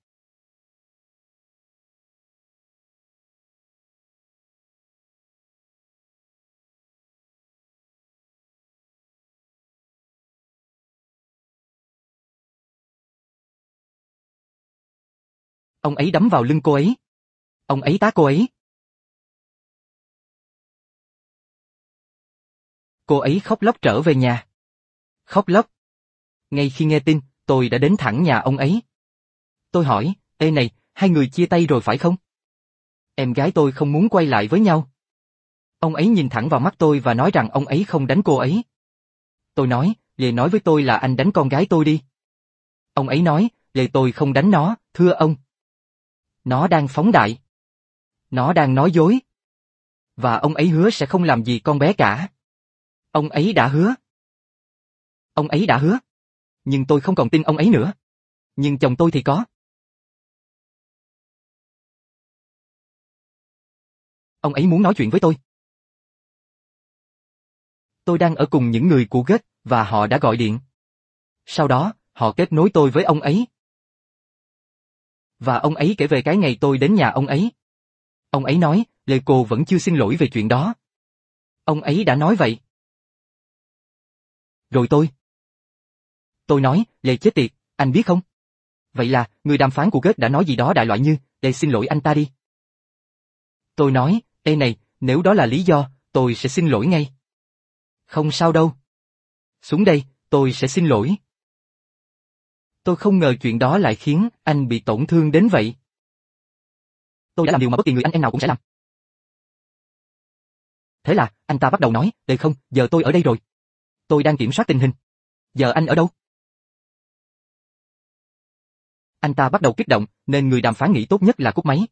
Ông ấy đấm vào lưng cô ấy. Ông ấy tát cô ấy. Cô ấy khóc lóc trở về nhà. Khóc lóc. Ngay khi nghe tin, tôi đã đến thẳng nhà ông ấy. Tôi hỏi, ê này, hai người chia tay rồi phải không? Em gái tôi không muốn quay lại với nhau. Ông ấy nhìn thẳng vào mắt tôi và nói rằng ông ấy không đánh cô ấy. Tôi nói, Lê nói với tôi là anh đánh con gái tôi đi. Ông ấy nói, Lê tôi không đánh nó, thưa ông. Nó đang phóng đại. Nó đang nói dối. Và ông ấy hứa sẽ không làm gì con bé cả. Ông ấy đã hứa. Ông ấy đã hứa. Nhưng tôi không còn tin ông ấy nữa. Nhưng chồng tôi thì có. Ông ấy muốn nói chuyện với tôi. Tôi đang ở cùng những người của Ghét, và họ đã gọi điện. Sau đó, họ kết nối tôi với ông ấy. Và ông ấy kể về cái ngày tôi đến nhà ông ấy. Ông ấy nói, Lê cô vẫn chưa xin lỗi về chuyện đó. Ông ấy đã nói vậy. Rồi tôi. Tôi nói, Lê chết tiệt, anh biết không? Vậy là, người đàm phán của Ghét đã nói gì đó đại loại như, Lê xin lỗi anh ta đi. Tôi nói, ê này, nếu đó là lý do, tôi sẽ xin lỗi ngay. Không sao đâu. Xuống đây, tôi sẽ xin lỗi. Tôi không ngờ chuyện đó lại khiến anh bị tổn thương đến vậy. Tôi đã làm điều mà bất kỳ người anh em nào cũng sẽ làm. Thế là, anh ta bắt đầu nói, để không, giờ tôi ở đây rồi. Tôi đang kiểm soát tình hình. Giờ anh ở đâu? Anh ta bắt đầu kích động, nên người đàm phán nghĩ tốt nhất là cúp máy.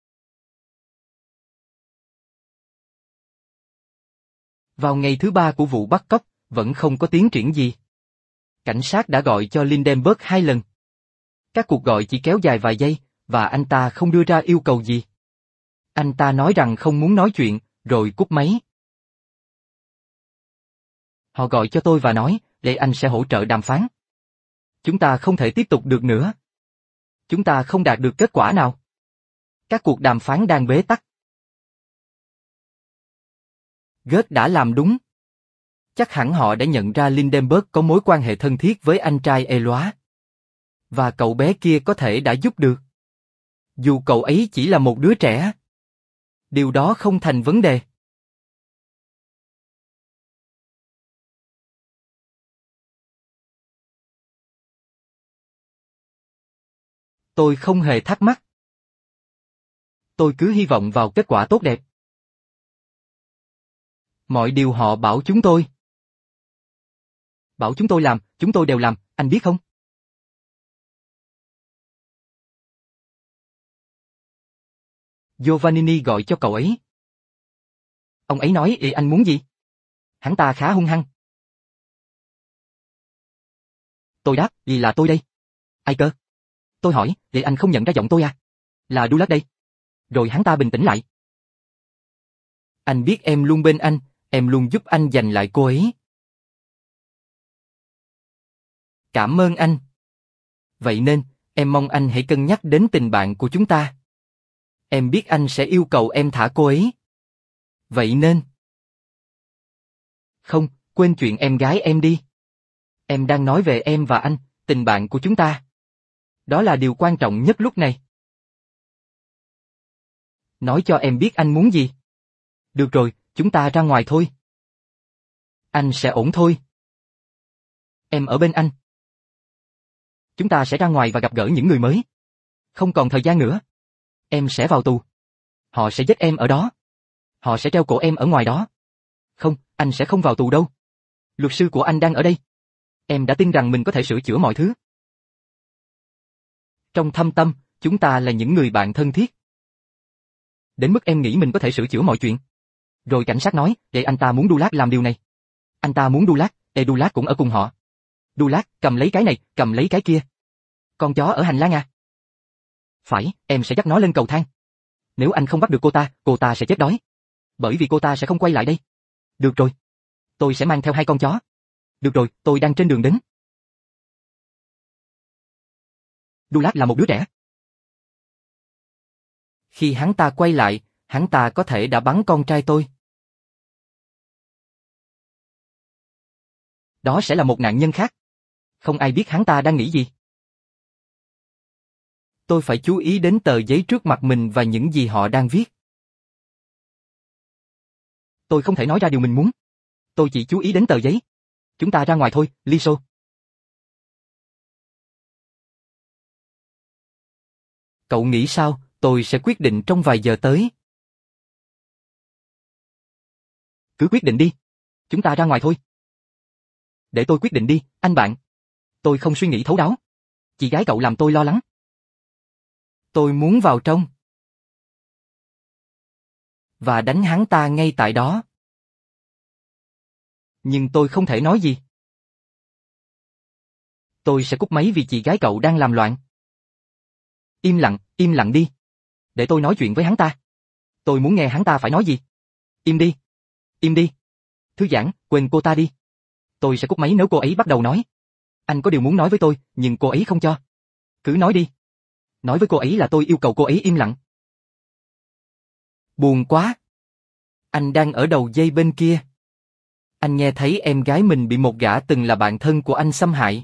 Vào ngày thứ ba của vụ bắt cóc, vẫn không có tiến triển gì. Cảnh sát đã gọi cho Lindenberg hai lần. Các cuộc gọi chỉ kéo dài vài giây, và anh ta không đưa ra yêu cầu gì. Anh ta nói rằng không muốn nói chuyện, rồi cúp máy. Họ gọi cho tôi và nói, để anh sẽ hỗ trợ đàm phán. Chúng ta không thể tiếp tục được nữa. Chúng ta không đạt được kết quả nào. Các cuộc đàm phán đang bế tắc. Goethe đã làm đúng. Chắc hẳn họ đã nhận ra Lindenberg có mối quan hệ thân thiết với anh trai Eloi. Và cậu bé kia có thể đã giúp được. Dù cậu ấy chỉ là một đứa trẻ. Điều đó không thành vấn đề. Tôi không hề thắc mắc. Tôi cứ hy vọng vào kết quả tốt đẹp. Mọi điều họ bảo chúng tôi. Bảo chúng tôi làm, chúng tôi đều làm, anh biết không? Giovannini gọi cho cậu ấy. Ông ấy nói, Ê, anh muốn gì? Hắn ta khá hung hăng. Tôi đáp, vì là tôi đây. Ai cơ? Tôi hỏi, Ê, anh không nhận ra giọng tôi à? Là Dulat đây. Rồi hắn ta bình tĩnh lại. Anh biết em luôn bên anh, em luôn giúp anh giành lại cô ấy. Cảm ơn anh. Vậy nên, em mong anh hãy cân nhắc đến tình bạn của chúng ta. Em biết anh sẽ yêu cầu em thả cô ấy. Vậy nên... Không, quên chuyện em gái em đi. Em đang nói về em và anh, tình bạn của chúng ta. Đó là điều quan trọng nhất lúc này. Nói cho em biết anh muốn gì. Được rồi, chúng ta ra ngoài thôi. Anh sẽ ổn thôi. Em ở bên anh. Chúng ta sẽ ra ngoài và gặp gỡ những người mới. Không còn thời gian nữa. Em sẽ vào tù. Họ sẽ giết em ở đó. Họ sẽ treo cổ em ở ngoài đó. Không, anh sẽ không vào tù đâu. Luật sư của anh đang ở đây. Em đã tin rằng mình có thể sửa chữa mọi thứ. Trong thâm tâm, chúng ta là những người bạn thân thiết. Đến mức em nghĩ mình có thể sửa chữa mọi chuyện. Rồi cảnh sát nói, để anh ta muốn Dulat làm điều này. Anh ta muốn Dulat, để Dulat cũng ở cùng họ. Dulat, cầm lấy cái này, cầm lấy cái kia. Con chó ở hành lang à? Phải, em sẽ dắt nó lên cầu thang. Nếu anh không bắt được cô ta, cô ta sẽ chết đói. Bởi vì cô ta sẽ không quay lại đây. Được rồi. Tôi sẽ mang theo hai con chó. Được rồi, tôi đang trên đường đến. Dulat là một đứa trẻ. Khi hắn ta quay lại, hắn ta có thể đã bắn con trai tôi. Đó sẽ là một nạn nhân khác. Không ai biết hắn ta đang nghĩ gì. Tôi phải chú ý đến tờ giấy trước mặt mình và những gì họ đang viết. Tôi không thể nói ra điều mình muốn. Tôi chỉ chú ý đến tờ giấy. Chúng ta ra ngoài thôi, Liso. Cậu nghĩ sao, tôi sẽ quyết định trong vài giờ tới. Cứ quyết định đi. Chúng ta ra ngoài thôi. Để tôi quyết định đi, anh bạn. Tôi không suy nghĩ thấu đáo. Chị gái cậu làm tôi lo lắng. Tôi muốn vào trong. Và đánh hắn ta ngay tại đó. Nhưng tôi không thể nói gì. Tôi sẽ cúp máy vì chị gái cậu đang làm loạn. Im lặng, im lặng đi. Để tôi nói chuyện với hắn ta. Tôi muốn nghe hắn ta phải nói gì. Im đi. Im đi. Thư giãn, quên cô ta đi. Tôi sẽ cúp máy nếu cô ấy bắt đầu nói. Anh có điều muốn nói với tôi, nhưng cô ấy không cho. Cứ nói đi. Nói với cô ấy là tôi yêu cầu cô ấy im lặng. Buồn quá. Anh đang ở đầu dây bên kia. Anh nghe thấy em gái mình bị một gã từng là bạn thân của anh xâm hại.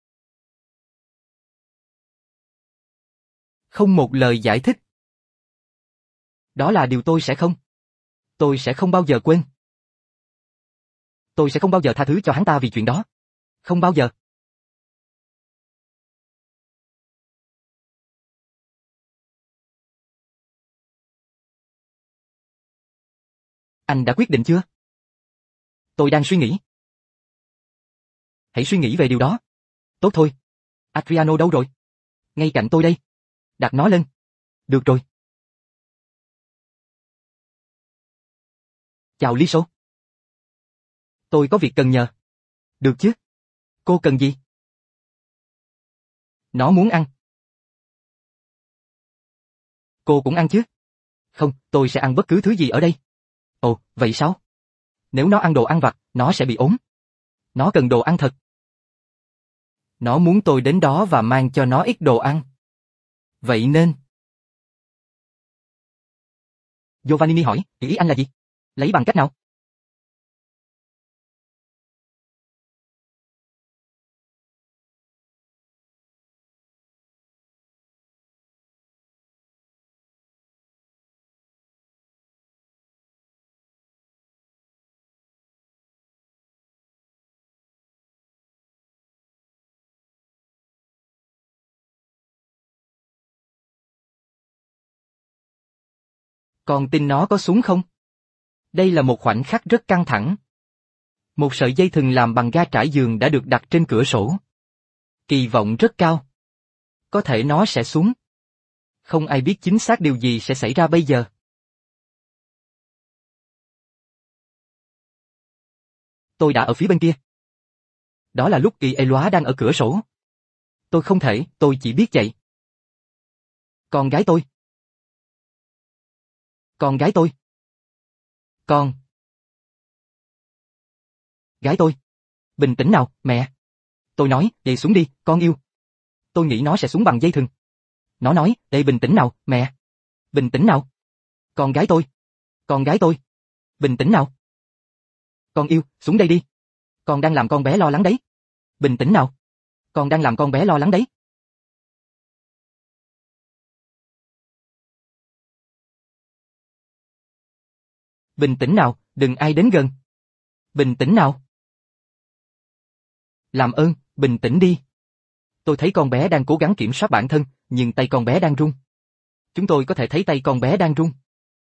Không một lời giải thích. Đó là điều tôi sẽ không. Tôi sẽ không bao giờ quên. Tôi sẽ không bao giờ tha thứ cho hắn ta vì chuyện đó. Không bao giờ. Anh đã quyết định chưa? Tôi đang suy nghĩ. Hãy suy nghĩ về điều đó. Tốt thôi. Adriano đâu rồi? Ngay cạnh tôi đây. Đặt nó lên. Được rồi. Chào Liso. Tôi có việc cần nhờ. Được chứ? Cô cần gì? Nó muốn ăn. Cô cũng ăn chứ? Không, tôi sẽ ăn bất cứ thứ gì ở đây. Ồ, vậy sao? Nếu nó ăn đồ ăn vặt, nó sẽ bị ốm. Nó cần đồ ăn thật. Nó muốn tôi đến đó và mang cho nó ít đồ ăn. Vậy nên... Giovannini hỏi, ý anh là gì? Lấy bằng cách nào? Con tin nó có súng không? Đây là một khoảnh khắc rất căng thẳng. Một sợi dây thừng làm bằng ga trải giường đã được đặt trên cửa sổ. Kỳ vọng rất cao. Có thể nó sẽ xuống. Không ai biết chính xác điều gì sẽ xảy ra bây giờ. Tôi đã ở phía bên kia. Đó là lúc Y Elóa đang ở cửa sổ. Tôi không thể, tôi chỉ biết chạy. Con gái tôi. Con gái tôi. Con. Gái tôi. Bình tĩnh nào, mẹ. Tôi nói, chạy xuống đi, con yêu. Tôi nghĩ nó sẽ xuống bằng dây thừng. Nó nói, đây bình tĩnh nào, mẹ. Bình tĩnh nào. Con gái tôi. Con gái tôi. Bình tĩnh nào. Con yêu, xuống đây đi. Con đang làm con bé lo lắng đấy. Bình tĩnh nào. Con đang làm con bé lo lắng đấy. Bình tĩnh nào, đừng ai đến gần. Bình tĩnh nào. Làm ơn, bình tĩnh đi. Tôi thấy con bé đang cố gắng kiểm soát bản thân, nhưng tay con bé đang run. Chúng tôi có thể thấy tay con bé đang run.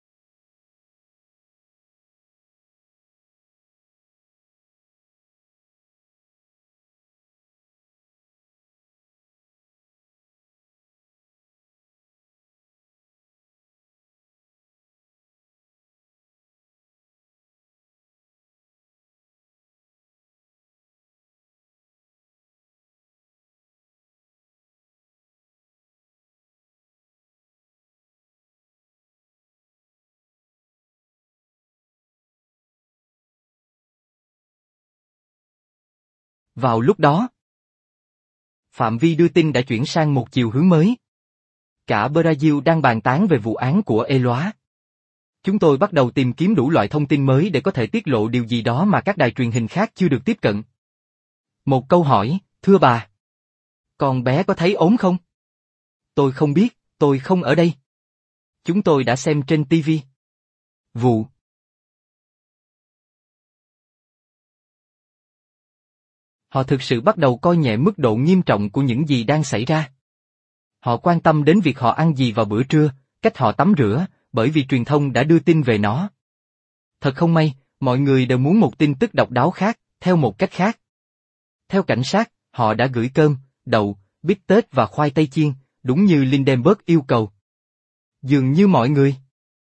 Vào lúc đó, phạm vi đưa tin đã chuyển sang một chiều hướng mới. Cả Brazil đang bàn tán về vụ án của Elóa. Chúng tôi bắt đầu tìm kiếm đủ loại thông tin mới để có thể tiết lộ điều gì đó mà các đài truyền hình khác chưa được tiếp cận. Một câu hỏi, thưa bà. Con bé có thấy ốm không? Tôi không biết, tôi không ở đây. Chúng tôi đã xem trên ti vi. Vụ Họ thực sự bắt đầu coi nhẹ mức độ nghiêm trọng của những gì đang xảy ra. Họ quan tâm đến việc họ ăn gì vào bữa trưa, cách họ tắm rửa, bởi vì truyền thông đã đưa tin về nó. Thật không may, mọi người đều muốn một tin tức độc đáo khác, theo một cách khác. Theo cảnh sát, họ đã gửi cơm, đậu, bít tết và khoai tây chiên, đúng như Lindenberg yêu cầu. Dường như mọi người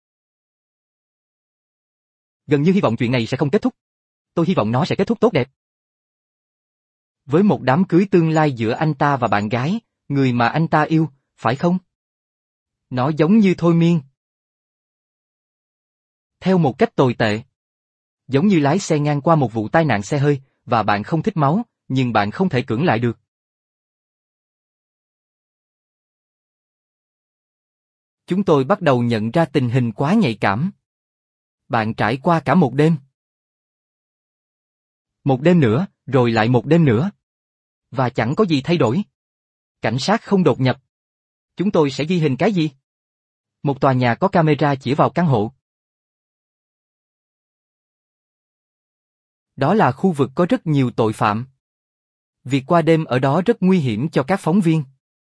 gần như hy vọng chuyện này sẽ không kết thúc. Tôi hy vọng nó sẽ kết thúc tốt đẹp. Với một đám cưới tương lai giữa anh ta và bạn gái, người mà anh ta yêu, phải không? Nó giống như thôi miên. Theo một cách tồi tệ. Giống như lái xe ngang qua một vụ tai nạn xe hơi, và bạn không thích máu, nhưng bạn không thể cưỡng lại được. Chúng tôi bắt đầu nhận ra tình hình quá nhạy cảm. Bạn trải qua cả một đêm. Một đêm nữa, rồi lại một đêm nữa. Và chẳng có gì thay đổi. Cảnh sát không đột nhập. Chúng tôi sẽ ghi hình cái gì? Một tòa nhà có camera chỉ vào căn hộ. Đó là khu vực có rất nhiều tội phạm. Việc qua đêm ở đó rất nguy hiểm cho các phóng viên.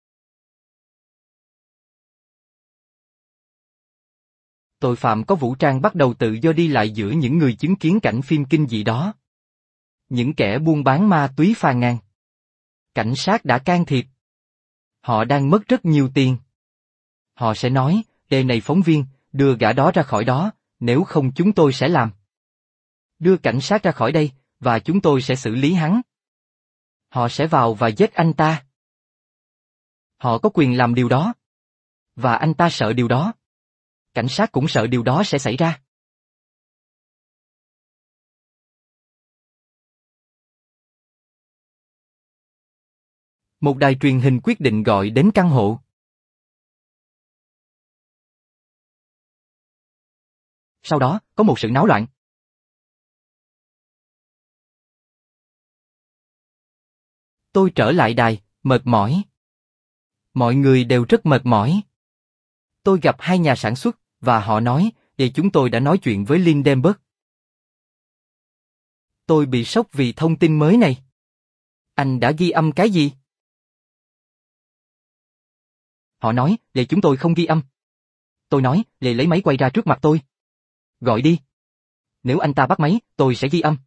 Tội phạm có vũ trang bắt đầu tự do đi lại giữa những người chứng kiến cảnh phim kinh dị đó. Những kẻ buôn bán ma túy phàn nàn. Cảnh sát đã can thiệp. Họ đang mất rất nhiều tiền. Họ sẽ nói, "Ê này phóng viên, đưa gã đó ra khỏi đó, nếu không chúng tôi sẽ làm. Đưa cảnh sát ra khỏi đây, và chúng tôi sẽ xử lý hắn." Họ sẽ vào và giết anh ta. Họ có quyền làm điều đó. Và anh ta sợ điều đó. Cảnh sát cũng sợ điều đó sẽ xảy ra. Một đài truyền hình quyết định gọi đến căn hộ. Sau đó, có một sự náo loạn. Tôi trở lại đài, mệt mỏi. Mọi người đều rất mệt mỏi. Tôi gặp hai nhà sản xuất, và họ nói, để chúng tôi đã nói chuyện với Lindenberg. Tôi bị sốc vì thông tin mới này. Anh đã ghi âm cái gì? Họ nói, để chúng tôi không ghi âm. Tôi nói, để lấy máy quay ra trước mặt tôi. Gọi đi. Nếu anh ta bắt máy, tôi sẽ ghi âm.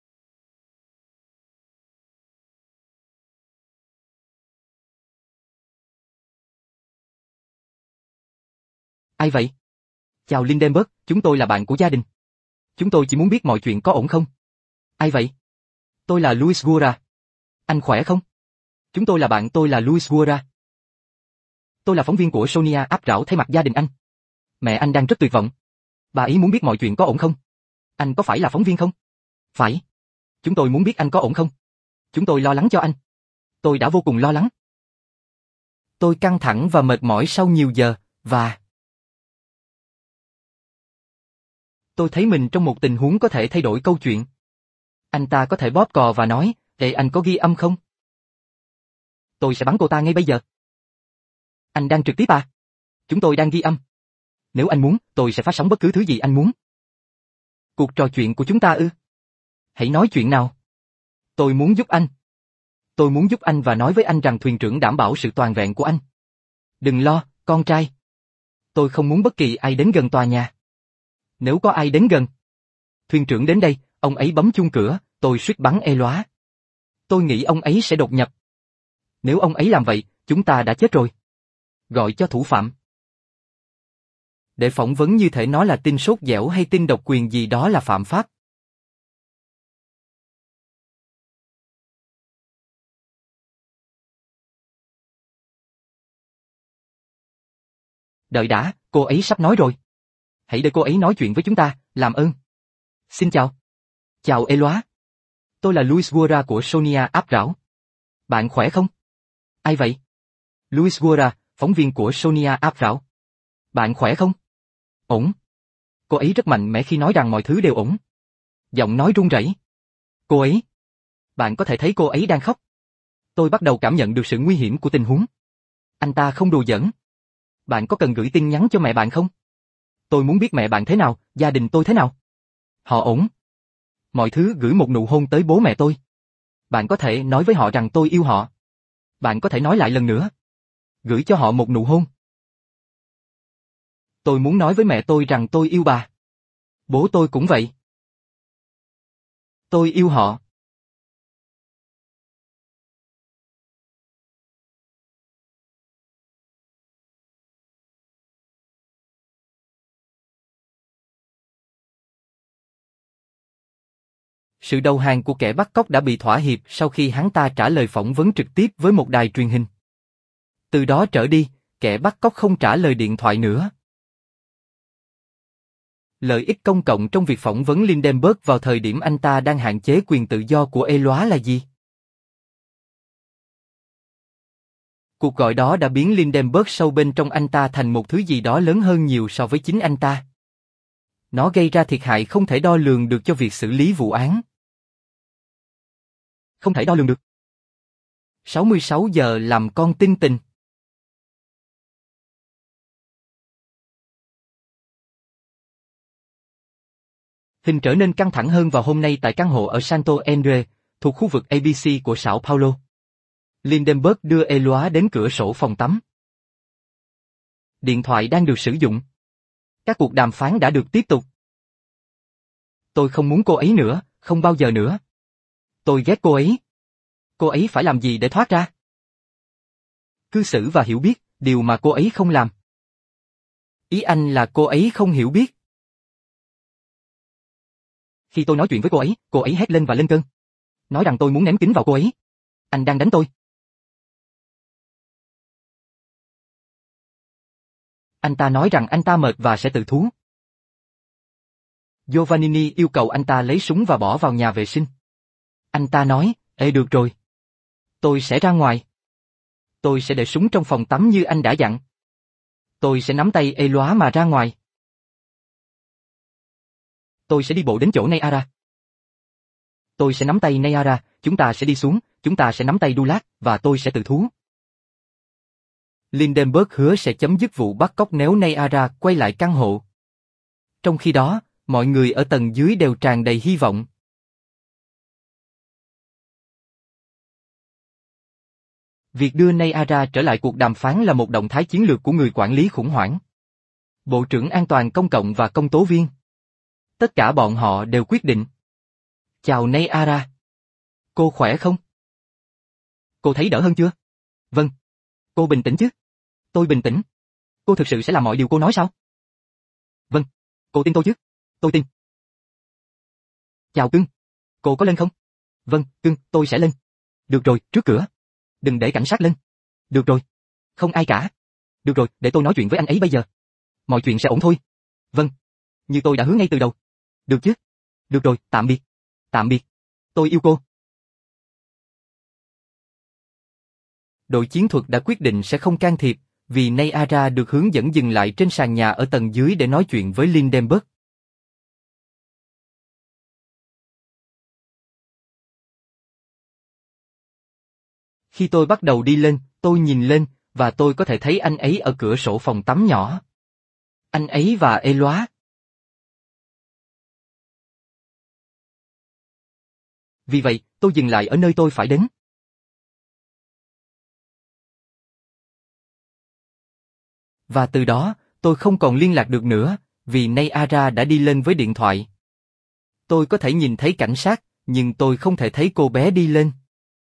Ai vậy? Chào Lindenberg, chúng tôi là bạn của gia đình. Chúng tôi chỉ muốn biết mọi chuyện có ổn không? Ai vậy? Tôi là Louis Gura. Anh khỏe không? Chúng tôi là bạn tôi là Louis Gura. Tôi là phóng viên của Sonia áp rảo thay mặt gia đình anh. Mẹ anh đang rất tuyệt vọng. Bà ấy muốn biết mọi chuyện có ổn không? Anh có phải là phóng viên không? Phải. Chúng tôi muốn biết anh có ổn không? Chúng tôi lo lắng cho anh. Tôi đã vô cùng lo lắng. Tôi căng thẳng và mệt mỏi sau nhiều giờ, và... Tôi thấy mình trong một tình huống có thể thay đổi câu chuyện. Anh ta có thể bóp cò và nói, "Ê anh có ghi âm không?" Tôi sẽ bắn cô ta ngay bây giờ. Anh đang trực tiếp à? Chúng tôi đang ghi âm. Nếu anh muốn, tôi sẽ phát sóng bất cứ thứ gì anh muốn. Cuộc trò chuyện của chúng ta ư? Hãy nói chuyện nào. Tôi muốn giúp anh. Tôi muốn giúp anh và nói với anh rằng thuyền trưởng đảm bảo sự toàn vẹn của anh. Đừng lo, con trai. Tôi không muốn bất kỳ ai đến gần tòa nhà. Nếu có ai đến gần. Thuyền trưởng đến đây, ông ấy bấm chuông cửa, tôi suýt bắn ê lóa. Tôi nghĩ ông ấy sẽ đột nhập. Nếu ông ấy làm vậy, chúng ta đã chết rồi. Gọi cho thủ phạm. Để phỏng vấn như thể nó là tin sốt dẻo hay tin độc quyền gì đó là phạm pháp. Đợi đã, cô ấy sắp nói rồi. Hãy để cô ấy nói chuyện với chúng ta, làm ơn. Xin chào. Chào Elóa. Tôi là Louis Gura của Sonia áp rảo. Bạn khỏe không? Ai vậy? Louis Gura, phóng viên của Sonia áp rảo. Bạn khỏe không? Ổn. Cô ấy rất mạnh mẽ khi nói rằng mọi thứ đều ổn. Giọng nói run rẩy. Cô ấy. Bạn có thể thấy cô ấy đang khóc. Tôi bắt đầu cảm nhận được sự nguy hiểm của tình huống. Anh ta không đùa giỡn. Bạn có cần gửi tin nhắn cho mẹ bạn không? Tôi muốn biết mẹ bạn thế nào, gia đình tôi thế nào. Họ ổn. Mọi thứ gửi một nụ hôn tới bố mẹ tôi. Bạn có thể nói với họ rằng tôi yêu họ. Bạn có thể nói lại lần nữa. Gửi cho họ một nụ hôn. Tôi muốn nói với mẹ tôi rằng tôi yêu bà. Bố tôi cũng vậy. Tôi yêu họ. Sự đầu hàng của kẻ bắt cóc đã bị thỏa hiệp sau khi hắn ta trả lời phỏng vấn trực tiếp với một đài truyền hình. Từ đó trở đi, kẻ bắt cóc không trả lời điện thoại nữa. Lợi ích công cộng trong việc phỏng vấn Lindenberg vào thời điểm anh ta đang hạn chế quyền tự do của Elóa là gì? Cuộc gọi đó đã biến Lindenberg sâu bên trong anh ta thành một thứ gì đó lớn hơn nhiều so với chính anh ta. Nó gây ra thiệt hại không thể đo lường được cho việc xử lý vụ án. Không thể đo lường được. sáu mươi sáu giờ làm con tin tình. Hình trở nên căng thẳng hơn vào hôm nay tại căn hộ ở Santo Andre, thuộc khu vực a bê xê của Sao Paulo. Lindenberg đưa Elóa đến cửa sổ phòng tắm. Điện thoại đang được sử dụng. Các cuộc đàm phán đã được tiếp tục. Tôi không muốn cô ấy nữa, không bao giờ nữa. Tôi ghét cô ấy. Cô ấy phải làm gì để thoát ra? Cư xử và hiểu biết, điều mà cô ấy không làm. Ý anh là cô ấy không hiểu biết. Khi tôi nói chuyện với cô ấy, cô ấy hét lên và lên cơn. Nói rằng tôi muốn ném kính vào cô ấy. Anh đang đánh tôi. Anh ta nói rằng anh ta mệt và sẽ tự thú. Giovannini yêu cầu anh ta lấy súng và bỏ vào nhà vệ sinh. Anh ta nói, ê được rồi. Tôi sẽ ra ngoài. Tôi sẽ để súng trong phòng tắm như anh đã dặn. Tôi sẽ nắm tay Elóa mà ra ngoài. Tôi sẽ đi bộ đến chỗ Nayara. Tôi sẽ nắm tay Nayara, chúng ta sẽ đi xuống, chúng ta sẽ nắm tay Dulat, và tôi sẽ tự thú. Lindenberg hứa sẽ chấm dứt vụ bắt cóc nếu Nayara quay lại căn hộ. Trong khi đó, mọi người ở tầng dưới đều tràn đầy hy vọng. Việc đưa Nayara trở lại cuộc đàm phán là một động thái chiến lược của người quản lý khủng hoảng. Bộ trưởng An toàn Công cộng và công tố viên. Tất cả bọn họ đều quyết định. Chào Nayara. Cô khỏe không? Cô thấy đỡ hơn chưa? Vâng. Cô bình tĩnh chứ? Tôi bình tĩnh. Cô thực sự sẽ làm mọi điều cô nói sao? Vâng. Cô tin tôi chứ? Tôi tin. Chào cưng. Cô có lên không? Vâng, cưng, tôi sẽ lên. Được rồi, trước cửa. Đừng để cảnh sát lên. Được rồi. Không ai cả. Được rồi, để tôi nói chuyện với anh ấy bây giờ. Mọi chuyện sẽ ổn thôi. Vâng. Như tôi đã hứa ngay từ đầu. Được chứ? Được rồi, tạm biệt. Tạm biệt. Tôi yêu cô. Đội chiến thuật đã quyết định sẽ không can thiệp, vì Nayara được hướng dẫn dừng lại trên sàn nhà ở tầng dưới để nói chuyện với Lindenberg. Khi tôi bắt đầu đi lên, tôi nhìn lên, và tôi có thể thấy anh ấy ở cửa sổ phòng tắm nhỏ. Anh ấy và Elóa. Vì vậy, tôi dừng lại ở nơi tôi phải đến. Và từ đó, tôi không còn liên lạc được nữa, vì Nayara đã đi lên với điện thoại. Tôi có thể nhìn thấy cảnh sát, nhưng tôi không thể thấy cô bé đi lên.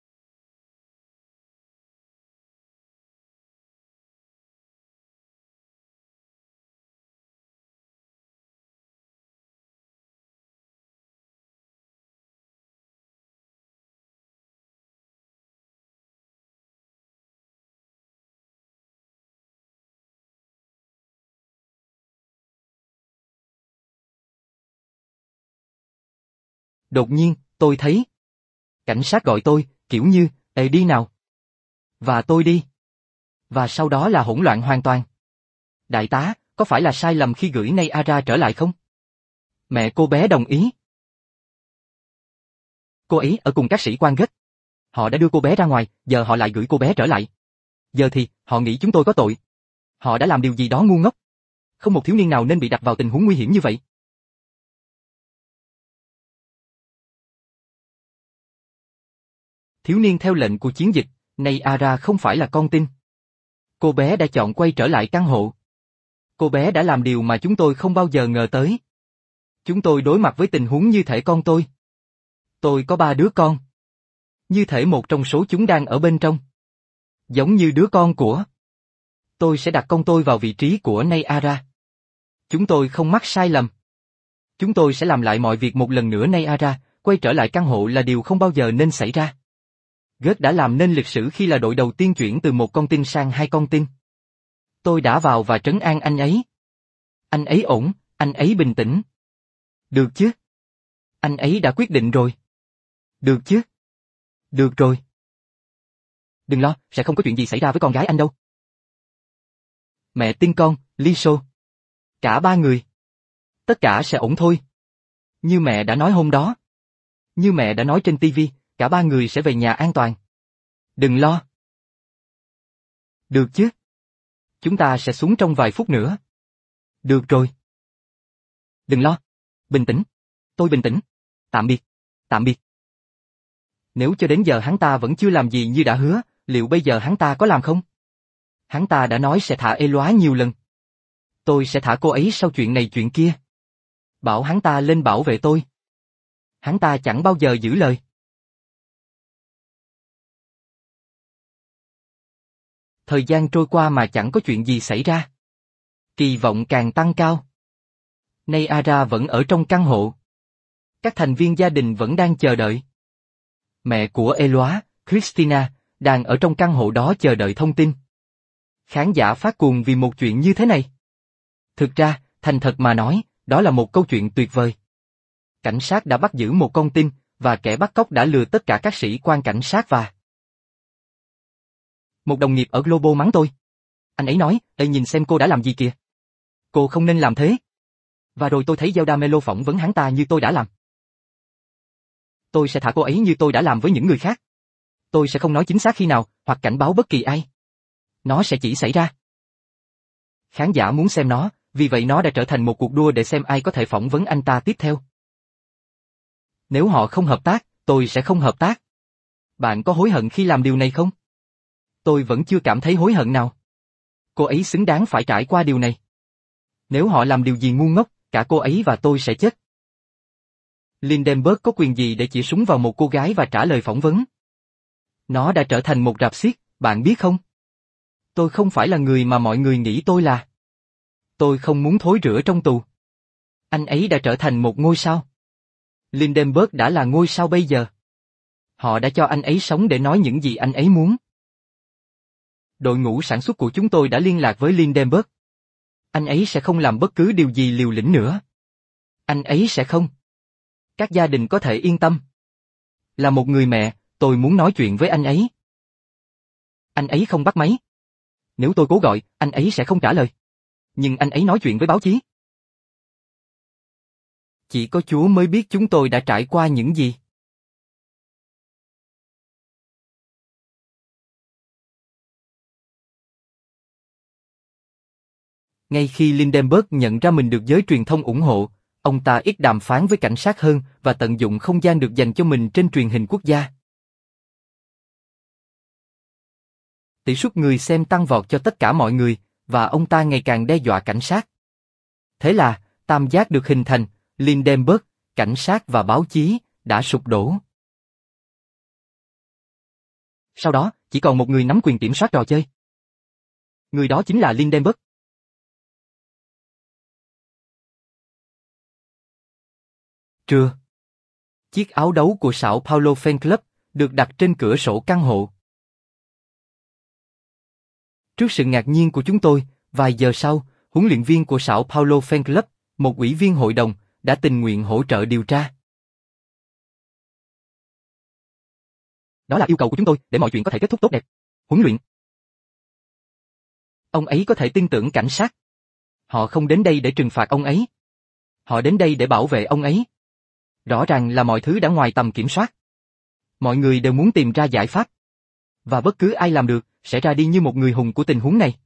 Đột nhiên, tôi thấy. Cảnh sát gọi tôi, kiểu như, ê đi nào. Và tôi đi. Và sau đó là hỗn loạn hoàn toàn. Đại tá, có phải là sai lầm khi gửi Nayara trở lại không? Mẹ cô bé đồng ý. Cô ấy ở cùng các sĩ quan gất. Họ đã đưa cô bé ra ngoài, giờ họ lại gửi cô bé trở lại. Giờ thì, họ nghĩ chúng tôi có tội. Họ đã làm điều gì đó ngu ngốc. Không một thiếu niên nào nên bị đặt vào tình huống nguy hiểm như vậy. Thiếu niên theo lệnh của chiến dịch, Nayara không phải là con tin. Cô bé đã chọn quay trở lại căn hộ. Cô bé đã làm điều mà chúng tôi không bao giờ ngờ tới. Chúng tôi đối mặt với tình huống như thể con tôi. Tôi có ba đứa con. Như thể một trong số chúng đang ở bên trong. Giống như đứa con của. Tôi sẽ đặt con tôi vào vị trí của Nayara. Chúng tôi không mắc sai lầm. Chúng tôi sẽ làm lại mọi việc một lần nữa. Nayara, quay trở lại căn hộ là điều không bao giờ nên xảy ra. Goethe đã làm nên lịch sử khi là đội đầu tiên chuyển từ một con tin sang hai con tin. Tôi đã vào và trấn an anh ấy. Anh ấy ổn, anh ấy bình tĩnh. Được chứ? Anh ấy đã quyết định rồi. Được chứ? Được rồi. Đừng lo, sẽ không có chuyện gì xảy ra với con gái anh đâu. Mẹ tin con, Liso. Cả ba người. Tất cả sẽ ổn thôi. Như mẹ đã nói hôm đó. Như mẹ đã nói trên ti vi, cả ba người sẽ về nhà an toàn. Đừng lo. Được chứ? Chúng ta sẽ xuống trong vài phút nữa. Được rồi. Đừng lo. Bình tĩnh. Tôi bình tĩnh. Tạm biệt. Tạm biệt. Nếu cho đến giờ hắn ta vẫn chưa làm gì như đã hứa, liệu bây giờ hắn ta có làm không? Hắn ta đã nói sẽ thả Elóa nhiều lần. Tôi sẽ thả cô ấy sau chuyện này chuyện kia. Bảo hắn ta lên bảo vệ tôi. Hắn ta chẳng bao giờ giữ lời. Thời gian trôi qua mà chẳng có chuyện gì xảy ra. Kỳ vọng càng tăng cao. Nayara vẫn ở trong căn hộ. Các thành viên gia đình vẫn đang chờ đợi. Mẹ của Elóa, Christina, đang ở trong căn hộ đó chờ đợi thông tin. Khán giả phát cuồng vì một chuyện như thế này. Thực ra, thành thật mà nói, đó là một câu chuyện tuyệt vời. Cảnh sát đã bắt giữ một con tin, và kẻ bắt cóc đã lừa tất cả các sĩ quan cảnh sát và... Một đồng nghiệp ở Global mắng tôi. Anh ấy nói, "Ê nhìn xem cô đã làm gì kìa. Cô không nên làm thế." Và rồi tôi thấy Zelda Melo phỏng vấn hắn ta như tôi đã làm. Tôi sẽ thả cô ấy như tôi đã làm với những người khác. Tôi sẽ không nói chính xác khi nào, hoặc cảnh báo bất kỳ ai. Nó sẽ chỉ xảy ra. Khán giả muốn xem nó, vì vậy nó đã trở thành một cuộc đua để xem ai có thể phỏng vấn anh ta tiếp theo. Nếu họ không hợp tác, tôi sẽ không hợp tác. Bạn có hối hận khi làm điều này không? Tôi vẫn chưa cảm thấy hối hận nào. Cô ấy xứng đáng phải trải qua điều này. Nếu họ làm điều gì ngu ngốc, cả cô ấy và tôi sẽ chết. Lindenberg có quyền gì để chĩa súng vào một cô gái và trả lời phỏng vấn? Nó đã trở thành một rạp xiếc, bạn biết không? Tôi không phải là người mà mọi người nghĩ tôi là. Tôi không muốn thối rữa trong tù. Anh ấy đã trở thành một ngôi sao. Lindenberg đã là ngôi sao bây giờ. Họ đã cho anh ấy sống để nói những gì anh ấy muốn. Đội ngũ sản xuất của chúng tôi đã liên lạc với Lindenberg. Anh ấy sẽ không làm bất cứ điều gì liều lĩnh nữa. Anh ấy sẽ không. Các gia đình có thể yên tâm. Là một người mẹ, tôi muốn nói chuyện với anh ấy. Anh ấy không bắt máy. Nếu tôi cố gọi, anh ấy sẽ không trả lời. Nhưng anh ấy nói chuyện với báo chí. Chỉ có Chúa mới biết chúng tôi đã trải qua những gì. Ngay khi Lindenberg nhận ra mình được giới truyền thông ủng hộ, ông ta ít đàm phán với cảnh sát hơn và tận dụng không gian được dành cho mình trên truyền hình quốc gia. Tỷ suất người xem tăng vọt cho tất cả mọi người, và ông ta ngày càng đe dọa cảnh sát. Thế là, tam giác được hình thành, Lindenberg, cảnh sát và báo chí, đã sụp đổ. Sau đó, chỉ còn một người nắm quyền kiểm soát trò chơi. Người đó chính là Lindenberg. Trưa. Chiếc áo đấu của Sao Paulo Fan Club được đặt trên cửa sổ căn hộ. Trước sự ngạc nhiên của chúng tôi, vài giờ sau, huấn luyện viên của Sao Paulo Fan Club, một ủy viên hội đồng, đã tình nguyện hỗ trợ điều tra. Đó là yêu cầu của chúng tôi để mọi chuyện có thể kết thúc tốt đẹp. Huấn luyện. Ông ấy có thể tin tưởng cảnh sát. Họ không đến đây để trừng phạt ông ấy. Họ đến đây để bảo vệ ông ấy. Rõ ràng là mọi thứ đã ngoài tầm kiểm soát. Mọi người đều muốn tìm ra giải pháp. Và bất cứ ai làm được, sẽ ra đi như một người hùng của tình huống này.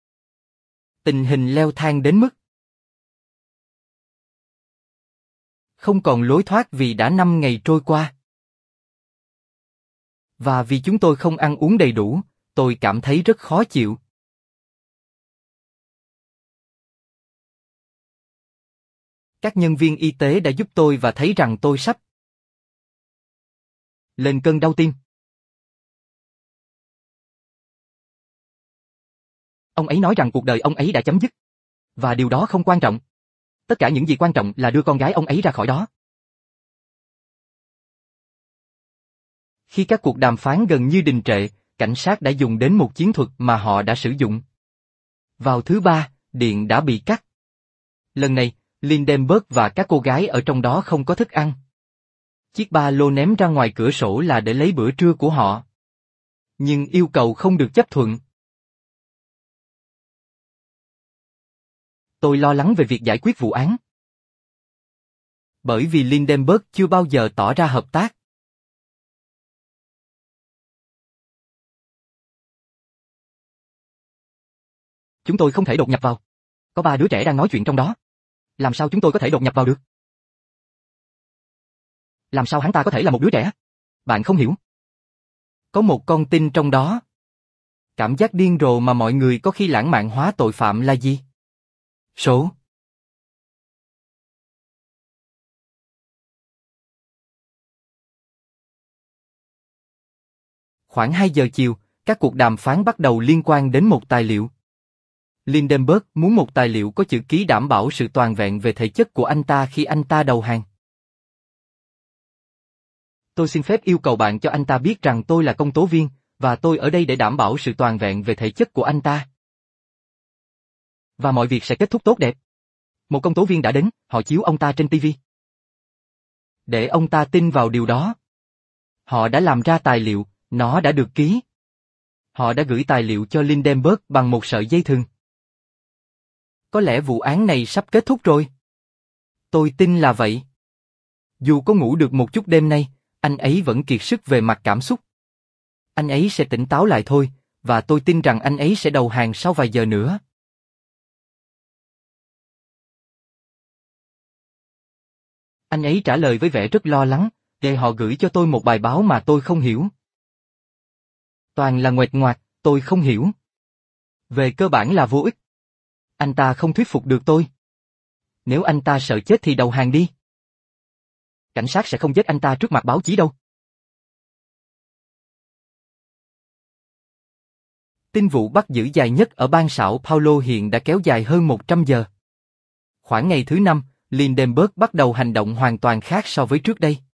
Tình hình leo thang đến mức Không còn lối thoát vì đã năm ngày trôi qua. Và vì chúng tôi không ăn uống đầy đủ, tôi cảm thấy rất khó chịu. Các nhân viên y tế đã giúp tôi và thấy rằng tôi sắp lên cơn đau tim. Ông ấy nói rằng cuộc đời ông ấy đã chấm dứt. Và điều đó không quan trọng. Tất cả những gì quan trọng là đưa con gái ông ấy ra khỏi đó. Khi các cuộc đàm phán gần như đình trệ, cảnh sát đã dùng đến một chiến thuật mà họ đã sử dụng. Vào thứ ba, điện đã bị cắt. Lần này, Lindenberg và các cô gái ở trong đó không có thức ăn. Chiếc ba lô ném ra ngoài cửa sổ là để lấy bữa trưa của họ. Nhưng yêu cầu không được chấp thuận. Tôi lo lắng về việc giải quyết vụ án. Bởi vì Lindenberg chưa bao giờ tỏ ra hợp tác. Chúng tôi không thể đột nhập vào. Có ba đứa trẻ đang nói chuyện trong đó. Làm sao chúng tôi có thể đột nhập vào được? Làm sao hắn ta có thể là một đứa trẻ? Bạn không hiểu. Có một con tin trong đó. Cảm giác điên rồ mà mọi người có khi lãng mạn hóa tội phạm là gì? Số. Khoảng hai giờ chiều, các cuộc đàm phán bắt đầu liên quan đến một tài liệu. Lindenberg muốn một tài liệu có chữ ký đảm bảo sự toàn vẹn về thể chất của anh ta khi anh ta đầu hàng. Tôi xin phép yêu cầu bạn cho anh ta biết rằng tôi là công tố viên, và tôi ở đây để đảm bảo sự toàn vẹn về thể chất của anh ta. Và mọi việc sẽ kết thúc tốt đẹp. Một công tố viên đã đến, họ chiếu ông ta trên ti vi. Để ông ta tin vào điều đó. Họ đã làm ra tài liệu, nó đã được ký. Họ đã gửi tài liệu cho Lindenberg bằng một sợi dây thừng. Có lẽ vụ án này sắp kết thúc rồi. Tôi tin là vậy. Dù có ngủ được một chút đêm nay, anh ấy vẫn kiệt sức về mặt cảm xúc. Anh ấy sẽ tỉnh táo lại thôi, và tôi tin rằng anh ấy sẽ đầu hàng sau vài giờ nữa. Anh ấy trả lời với vẻ rất lo lắng, để họ gửi cho tôi một bài báo mà tôi không hiểu. Toàn là nguệch ngoạc, tôi không hiểu. Về cơ bản là vô ích. Anh ta không thuyết phục được tôi. Nếu anh ta sợ chết thì đầu hàng đi. Cảnh sát sẽ không giết anh ta trước mặt báo chí đâu. Tin vụ bắt giữ dài nhất ở bang São Paulo hiện đã kéo dài hơn một trăm giờ. Khoảng ngày thứ năm, Lindenberg bắt đầu hành động hoàn toàn khác so với trước đây.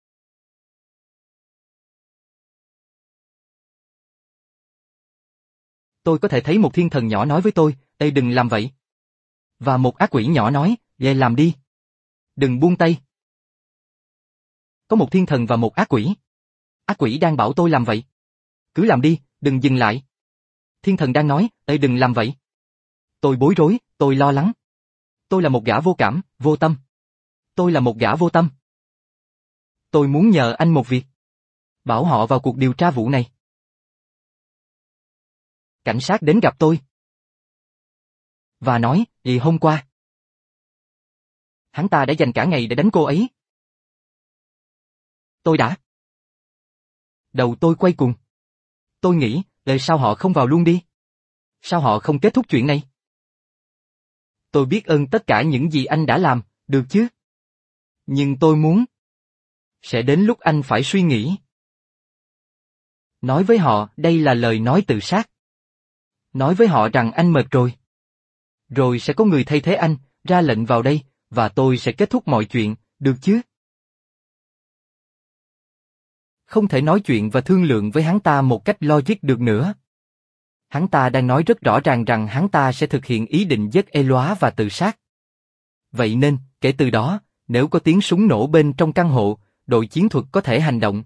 Tôi có thể thấy một thiên thần nhỏ nói với tôi, "Ê đừng làm vậy." Và một ác quỷ nhỏ nói, "Ê làm đi. Đừng buông tay." Có một thiên thần và một ác quỷ. Ác quỷ đang bảo tôi làm vậy. Cứ làm đi, đừng dừng lại. Thiên thần đang nói, "Ê đừng làm vậy." Tôi bối rối, tôi lo lắng. Tôi là một gã vô cảm, vô tâm. Tôi là một gã vô tâm. Tôi muốn nhờ anh một việc. Bảo họ vào cuộc điều tra vụ này. Cảnh sát đến gặp tôi. Và nói, "Vì hôm qua, hắn ta đã dành cả ngày để đánh cô ấy." Tôi đã. Đầu tôi quay cuồng. Tôi nghĩ, "Tại sao họ không vào luôn đi? Sao họ không kết thúc chuyện này?" Tôi biết ơn tất cả những gì anh đã làm, được chứ? Nhưng tôi muốn. Sẽ đến lúc anh phải suy nghĩ. Nói với họ đây là lời nói tự sát. Nói với họ rằng anh mệt rồi. Rồi sẽ có người thay thế anh, ra lệnh vào đây, và tôi sẽ kết thúc mọi chuyện, được chứ? Không thể nói chuyện và thương lượng với hắn ta một cách logic được nữa. Hắn ta đang nói rất rõ ràng rằng hắn ta sẽ thực hiện ý định giết Elóa và tự sát. Vậy nên, kể từ đó, nếu có tiếng súng nổ bên trong căn hộ, đội chiến thuật có thể hành động.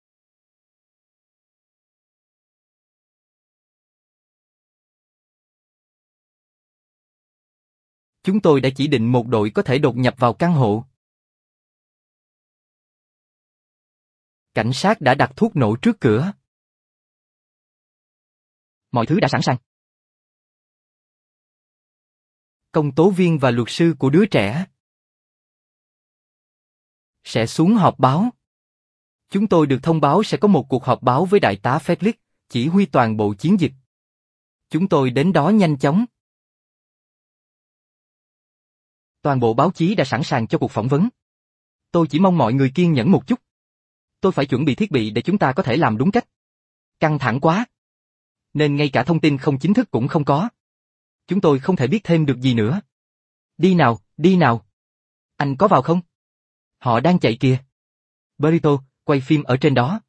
Chúng tôi đã chỉ định một đội có thể đột nhập vào căn hộ. Cảnh sát đã đặt thuốc nổ trước cửa. Mọi thứ đã sẵn sàng. Công tố viên và luật sư của đứa trẻ. Sẽ xuống họp báo. Chúng tôi được thông báo sẽ có một cuộc họp báo với đại tá Felix, chỉ huy toàn bộ chiến dịch. Chúng tôi đến đó nhanh chóng. Toàn bộ báo chí đã sẵn sàng cho cuộc phỏng vấn. Tôi chỉ mong mọi người kiên nhẫn một chút. Tôi phải chuẩn bị thiết bị để chúng ta có thể làm đúng cách. Căng thẳng quá. Nên ngay cả thông tin không chính thức cũng không có. Chúng tôi không thể biết thêm được gì nữa. Đi nào, đi nào. Anh có vào không? Họ đang chạy kìa. Burrito, quay phim ở trên đó.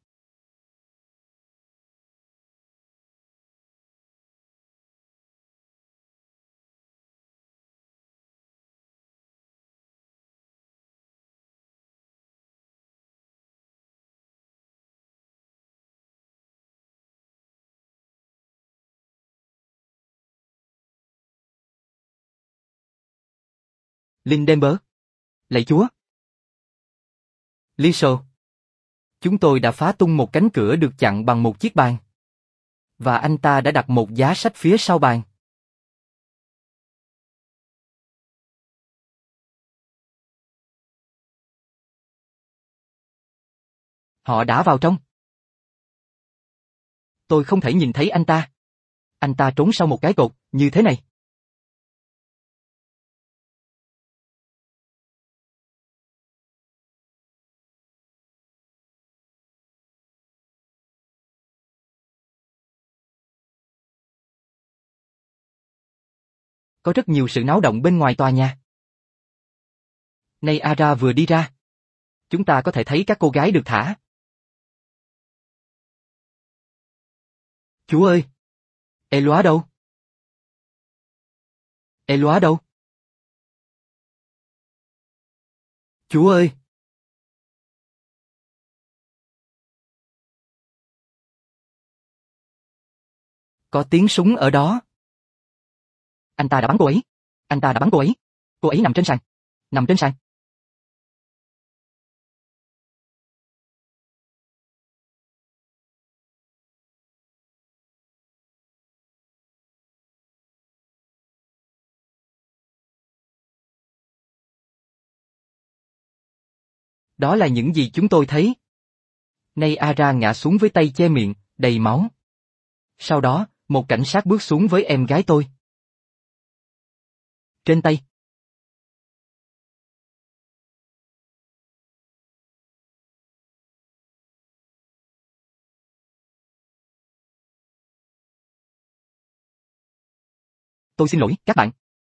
Lindenberg. Lạy Chúa. Liesel. Chúng tôi đã phá tung một cánh cửa được chặn bằng một chiếc bàn. Và anh ta đã đặt một giá sách phía sau bàn. Họ đã vào trong. Tôi không thể nhìn thấy anh ta. Anh ta trốn sau một cái cột, như thế này. Có rất nhiều sự náo động bên ngoài tòa nhà. Nay Ara vừa đi ra. Chúng ta có thể thấy các cô gái được thả. Chúa ơi! Elóa đâu? Elóa đâu? Chúa ơi! Có tiếng súng ở đó. Anh ta đã bắn cô ấy. Anh ta đã bắn cô ấy. Cô ấy nằm trên sàn. Nằm trên sàn. Đó là những gì chúng tôi thấy. Nay Ara ngã xuống với tay che miệng, đầy máu. Sau đó, một cảnh sát bước xuống với em gái tôi. Trên tay. Tôi xin lỗi, các bạn.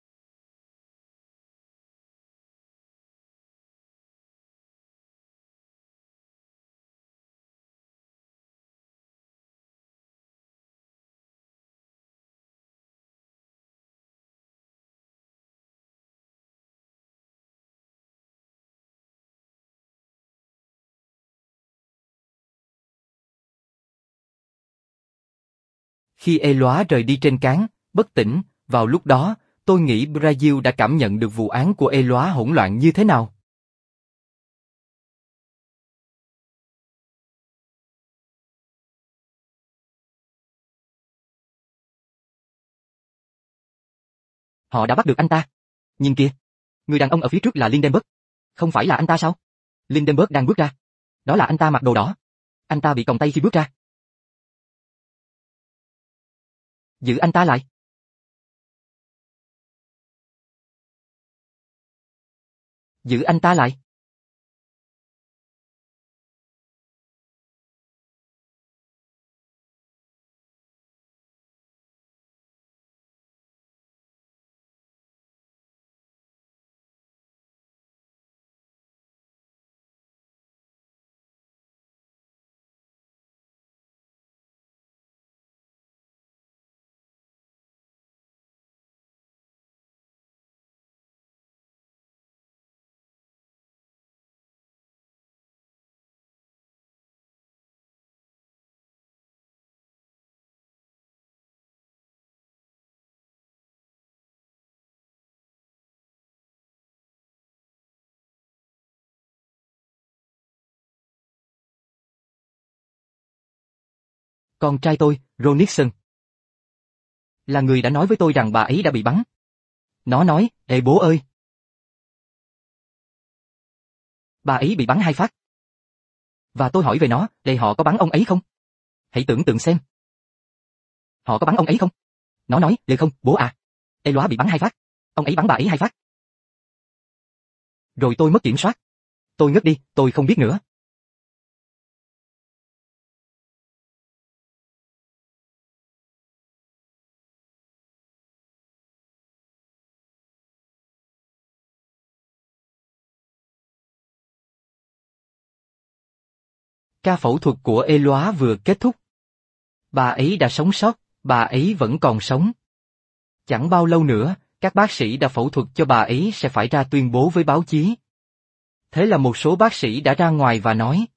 Khi Elóa rời đi trên cáng, bất tỉnh, vào lúc đó, tôi nghĩ Brazil đã cảm nhận được vụ án của Elóa hỗn loạn như thế nào. Họ đã bắt được anh ta. Nhìn kìa. Người đàn ông ở phía trước là Lindenberg. Không phải là anh ta sao? Lindenberg đang bước ra. Đó là anh ta mặc đồ đỏ. Anh ta bị còng tay khi bước ra. Giữ anh ta lại. Giữ anh ta lại. Con trai tôi, Ron Nixon, là người đã nói với tôi rằng bà ấy đã bị bắn. Nó nói, ê bố ơi! Bà ấy bị bắn hai phát. Và tôi hỏi về nó, để họ có bắn ông ấy không? Hãy tưởng tượng xem. Họ có bắn ông ấy không? Nó nói, Lê không, bố à. Elóa bị bắn hai phát. Ông ấy bắn bà ấy hai phát. Rồi tôi mất kiểm soát. Tôi ngất đi, tôi không biết nữa. Ca phẫu thuật của Elóa vừa kết thúc. Bà ấy đã sống sót, bà ấy vẫn còn sống. Chẳng bao lâu nữa, các bác sĩ đã phẫu thuật cho bà ấy sẽ phải ra tuyên bố với báo chí. Thế là một số bác sĩ đã ra ngoài và nói.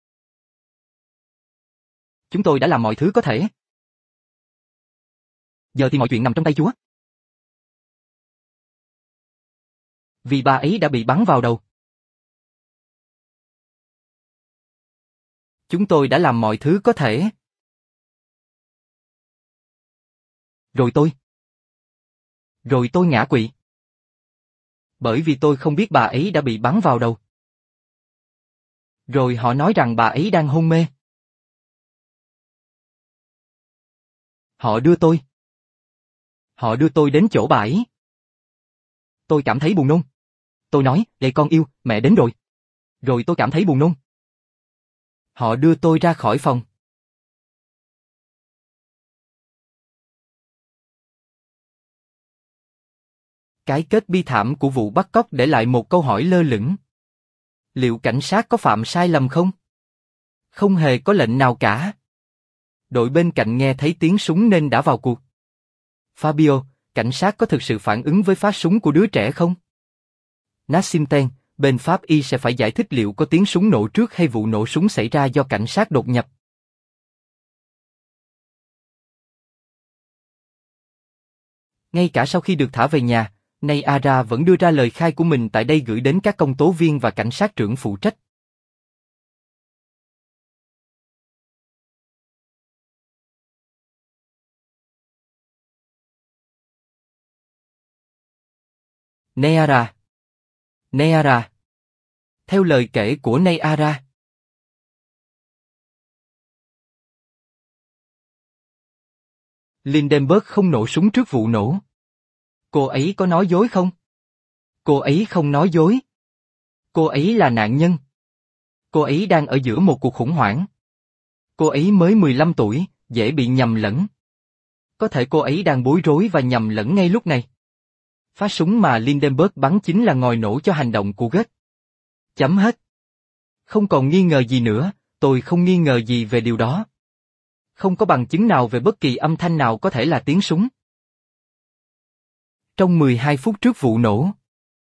Chúng tôi đã làm mọi thứ có thể. Giờ thì mọi chuyện nằm trong tay Chúa. Vì bà ấy đã bị bắn vào đầu. Chúng tôi đã làm mọi thứ có thể. Rồi tôi. Rồi tôi ngã quỵ. Bởi vì tôi không biết bà ấy đã bị bắn vào đầu. Rồi họ nói rằng bà ấy đang hôn mê. Họ đưa tôi. Họ đưa tôi đến chỗ bà ấy. Tôi cảm thấy buồn nôn. Tôi nói, Lê con yêu, mẹ đến rồi. Rồi tôi cảm thấy buồn nôn. Họ đưa tôi ra khỏi phòng. Cái kết bi thảm của vụ bắt cóc để lại một câu hỏi lơ lửng. Liệu cảnh sát có phạm sai lầm không? Không hề có lệnh nào cả. Đội bên cạnh nghe thấy tiếng súng nên đã vào cuộc. Fabio, cảnh sát có thực sự phản ứng với phát súng của đứa trẻ không? Nassimten, bên pháp y sẽ phải giải thích liệu có tiếng súng nổ trước hay vụ nổ súng xảy ra do cảnh sát đột nhập. Ngay cả sau khi được thả về nhà, Nayara vẫn đưa ra lời khai của mình tại đây gửi đến các công tố viên và cảnh sát trưởng phụ trách. Nayara. Nayara. Theo lời kể của Nayara. Lindenberg không nổ súng trước vụ nổ. Cô ấy có nói dối không? Cô ấy không nói dối. Cô ấy là nạn nhân. Cô ấy đang ở giữa một cuộc khủng hoảng. Cô ấy mới mười lăm tuổi, dễ bị nhầm lẫn. Có thể cô ấy đang bối rối và nhầm lẫn ngay lúc này. Phát súng mà Lindenberg bắn chính là ngòi nổ cho hành động của Goethe. Chấm hết. Không còn nghi ngờ gì nữa, tôi không nghi ngờ gì về điều đó. Không có bằng chứng nào về bất kỳ âm thanh nào có thể là tiếng súng. Trong mười hai phút trước vụ nổ.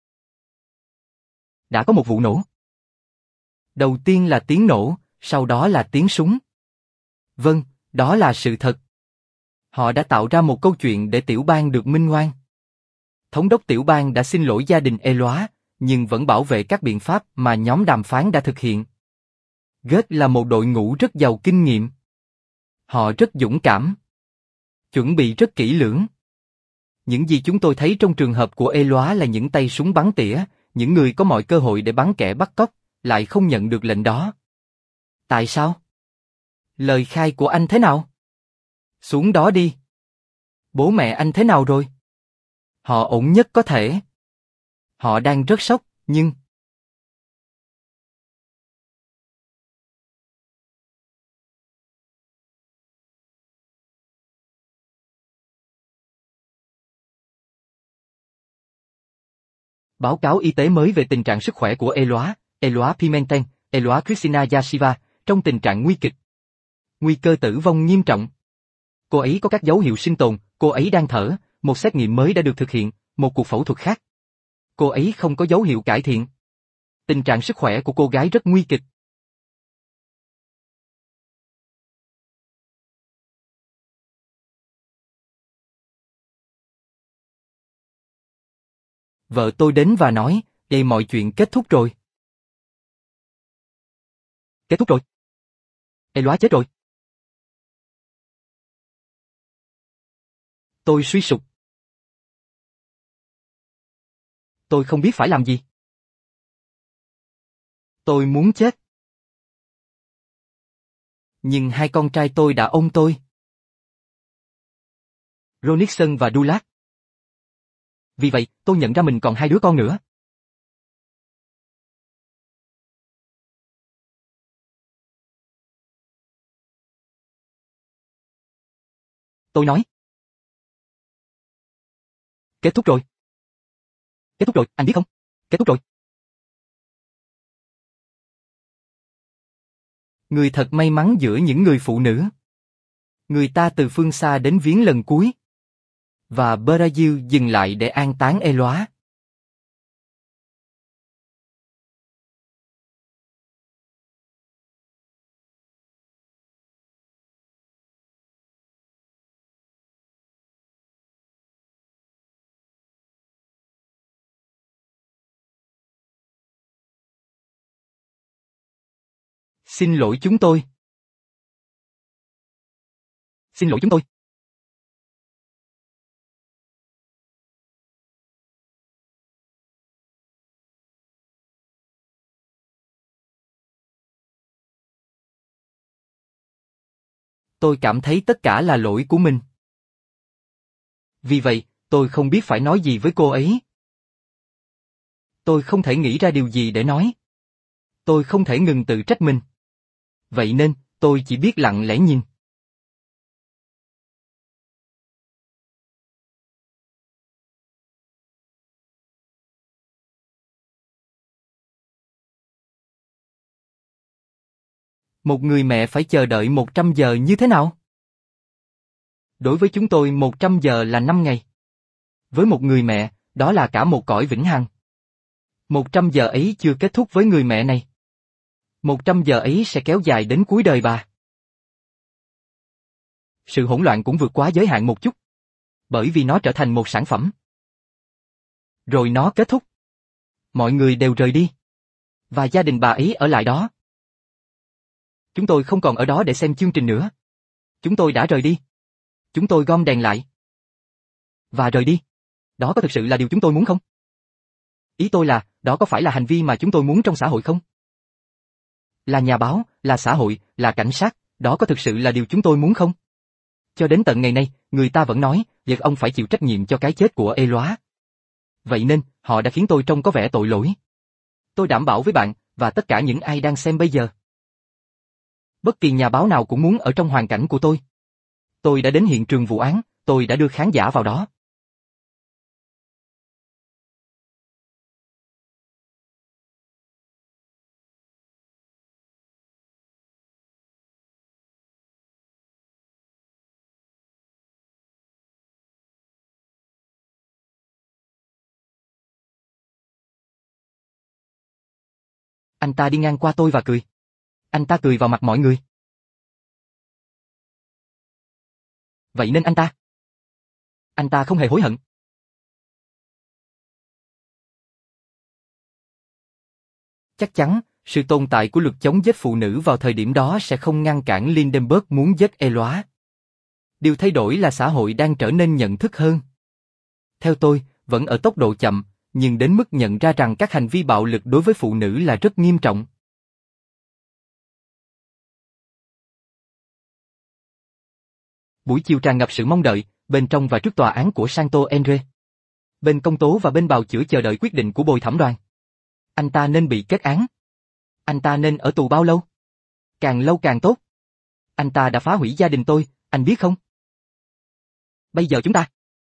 Đã có một vụ nổ. Đầu tiên là tiếng nổ, sau đó là tiếng súng. Vâng, đó là sự thật. Họ đã tạo ra một câu chuyện để tiểu bang được minh oan. Thống đốc tiểu bang đã xin lỗi gia đình Elóa, nhưng vẫn bảo vệ các biện pháp mà nhóm đàm phán đã thực hiện. Goethe là một đội ngũ rất giàu kinh nghiệm. Họ rất dũng cảm. Chuẩn bị rất kỹ lưỡng. Những gì chúng tôi thấy trong trường hợp của Elóa là những tay súng bắn tỉa, những người có mọi cơ hội để bắn kẻ bắt cóc, lại không nhận được lệnh đó. Tại sao? Lời khai của anh thế nào? Xuống đó đi. Bố mẹ anh thế nào rồi? Họ ổn nhất có thể. Họ đang rất sốc, nhưng... Báo cáo y tế mới về tình trạng sức khỏe của Elóa, Elóa Pimentel, Elóa Cristina Yasiva, trong tình trạng nguy kịch. Nguy cơ tử vong nghiêm trọng. Cô ấy có các dấu hiệu sinh tồn, cô ấy đang thở, một xét nghiệm mới đã được thực hiện, một cuộc phẫu thuật khác. Cô ấy không có dấu hiệu cải thiện. Tình trạng sức khỏe của cô gái rất nguy kịch. Vợ tôi đến và nói, đây mọi chuyện kết thúc rồi. Kết thúc rồi. Elóa chết rồi. Tôi suy sụp. Tôi không biết phải làm gì. Tôi muốn chết. Nhưng hai con trai tôi đã ôm tôi. Ronixon và Dulac. Vì vậy, tôi nhận ra mình còn hai đứa con nữa. Tôi nói. Kết thúc rồi. Kết thúc rồi, anh biết không? Kết thúc rồi. Người thật may mắn giữa những người phụ nữ. Người ta từ phương xa đến viếng lần cuối. Và Brazil dừng lại để an táng Eloá. Xin lỗi chúng tôi. Xin lỗi chúng tôi. Tôi cảm thấy tất cả là lỗi của mình. Vì vậy, tôi không biết phải nói gì với cô ấy. Tôi không thể nghĩ ra điều gì để nói. Tôi không thể ngừng tự trách mình. Vậy nên, tôi chỉ biết lặng lẽ nhìn. Một người mẹ phải chờ đợi một trăm giờ như thế nào? Đối với chúng tôi một trăm giờ là năm ngày. Với một người mẹ, đó là cả một cõi vĩnh hằng. một trăm giờ ấy chưa kết thúc với người mẹ này. một trăm giờ ấy sẽ kéo dài đến cuối đời bà. Sự hỗn loạn cũng vượt quá giới hạn một chút. Bởi vì nó trở thành một sản phẩm. Rồi nó kết thúc. Mọi người đều rời đi. Và gia đình bà ấy ở lại đó. Chúng tôi không còn ở đó để xem chương trình nữa. Chúng tôi đã rời đi. Chúng tôi gom đèn lại. Và rời đi. Đó có thực sự là điều chúng tôi muốn không? Ý tôi là, đó có phải là hành vi mà chúng tôi muốn trong xã hội không? Là nhà báo, là xã hội, là cảnh sát, đó có thực sự là điều chúng tôi muốn không? Cho đến tận ngày nay, người ta vẫn nói, việc ông phải chịu trách nhiệm cho cái chết của Eloá. Vậy nên, họ đã khiến tôi trông có vẻ tội lỗi. Tôi đảm bảo với bạn, và tất cả những ai đang xem bây giờ. Bất kỳ nhà báo nào cũng muốn ở trong hoàn cảnh của tôi. Tôi đã đến hiện trường vụ án, tôi đã đưa khán giả vào đó. Anh ta đi ngang qua tôi và cười. Anh ta cười vào mặt mọi người. Vậy nên anh ta... Anh ta không hề hối hận. Chắc chắn, sự tồn tại của luật chống giết phụ nữ vào thời điểm đó sẽ không ngăn cản Lindenberg muốn giết Eloá. Điều thay đổi là xã hội đang trở nên nhận thức hơn. Theo tôi, vẫn ở tốc độ chậm, nhưng đến mức nhận ra rằng các hành vi bạo lực đối với phụ nữ là rất nghiêm trọng. Buổi chiều tràn ngập sự mong đợi, bên trong và trước tòa án của Santo Endre. Bên công tố và bên bào chữa chờ đợi quyết định của bồi thẩm đoàn. Anh ta nên bị kết án. Anh ta nên ở tù bao lâu? Càng lâu càng tốt. Anh ta đã phá hủy gia đình tôi, anh biết không? Bây giờ chúng ta...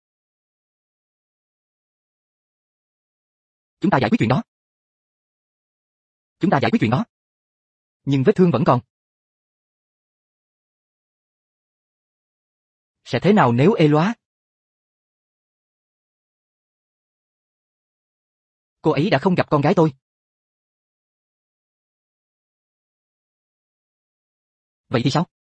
Chúng ta giải quyết chuyện đó. Chúng ta giải quyết chuyện đó. Nhưng vết thương vẫn còn. Sẽ thế nào nếu Eloá? Cô ấy đã không gặp con gái tôi. Vậy thì sao?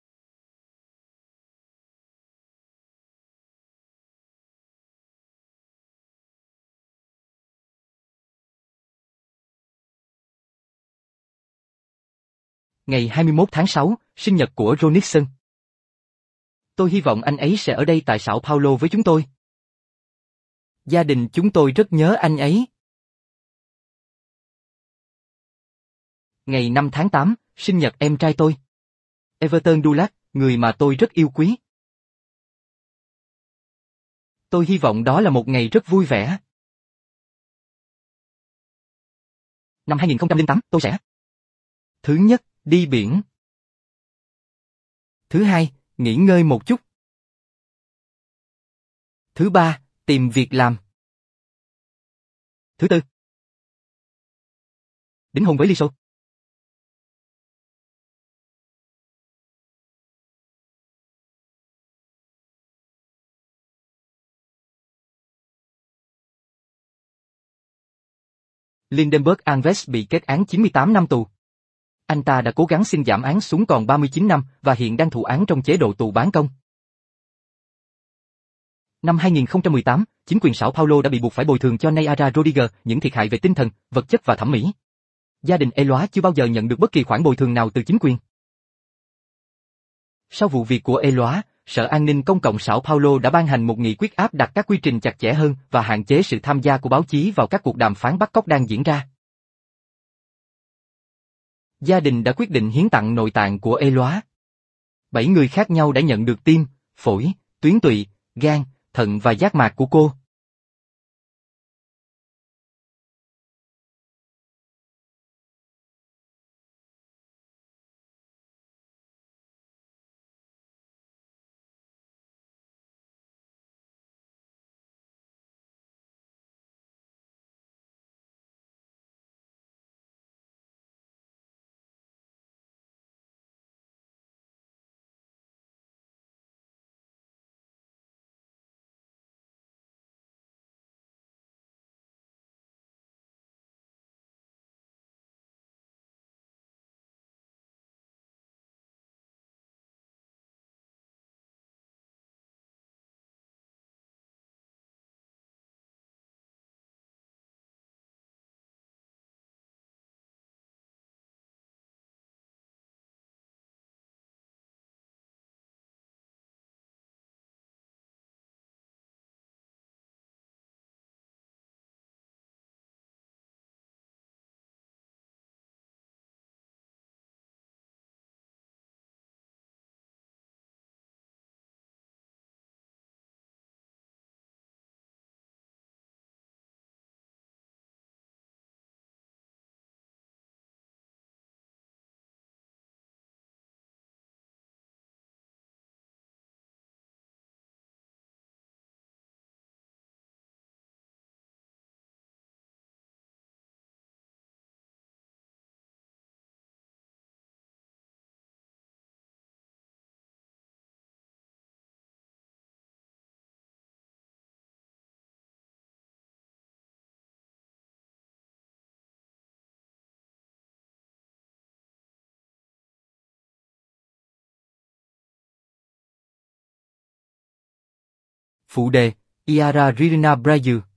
Ngày hai mươi mốt tháng sáu, sinh nhật của Ronixon. Tôi hy vọng anh ấy sẽ ở đây tại Sao Paulo với chúng tôi. Gia đình chúng tôi rất nhớ anh ấy. Ngày năm tháng tám, sinh nhật em trai tôi. Everton Dulac, người mà tôi rất yêu quý. Tôi hy vọng đó là một ngày rất vui vẻ. Năm hai nghìn không trăm lẻ tám, tôi sẽ. Thứ nhất, đi biển. Thứ hai, nghỉ ngơi một chút. Thứ ba, tìm việc làm. Thứ tư, đính hôn với Liso. Lindenberg Alves bị kết án chín mươi tám năm tù. Anh ta đã cố gắng xin giảm án xuống còn ba mươi chín năm và hiện đang thụ án trong chế độ tù bán công. Năm hai nghìn không trăm mười tám, chính quyền Sao Paulo đã bị buộc phải bồi thường cho Nayara Rodriguez những thiệt hại về tinh thần, vật chất và thẩm mỹ. Gia đình Eloá chưa bao giờ nhận được bất kỳ khoản bồi thường nào từ chính quyền. Sau vụ việc của Eloá, Sở An ninh Công cộng Sao Paulo đã ban hành một nghị quyết áp đặt các quy trình chặt chẽ hơn và hạn chế sự tham gia của báo chí vào các cuộc đàm phán bắt cóc đang diễn ra. Gia đình đã quyết định hiến tặng nội tạng của Eloá. Bảy người khác nhau đã nhận được tim, phổi, tuyến tụy, gan, thận và giác mạc của cô. Phụ đề, Iara Ririna Brayu.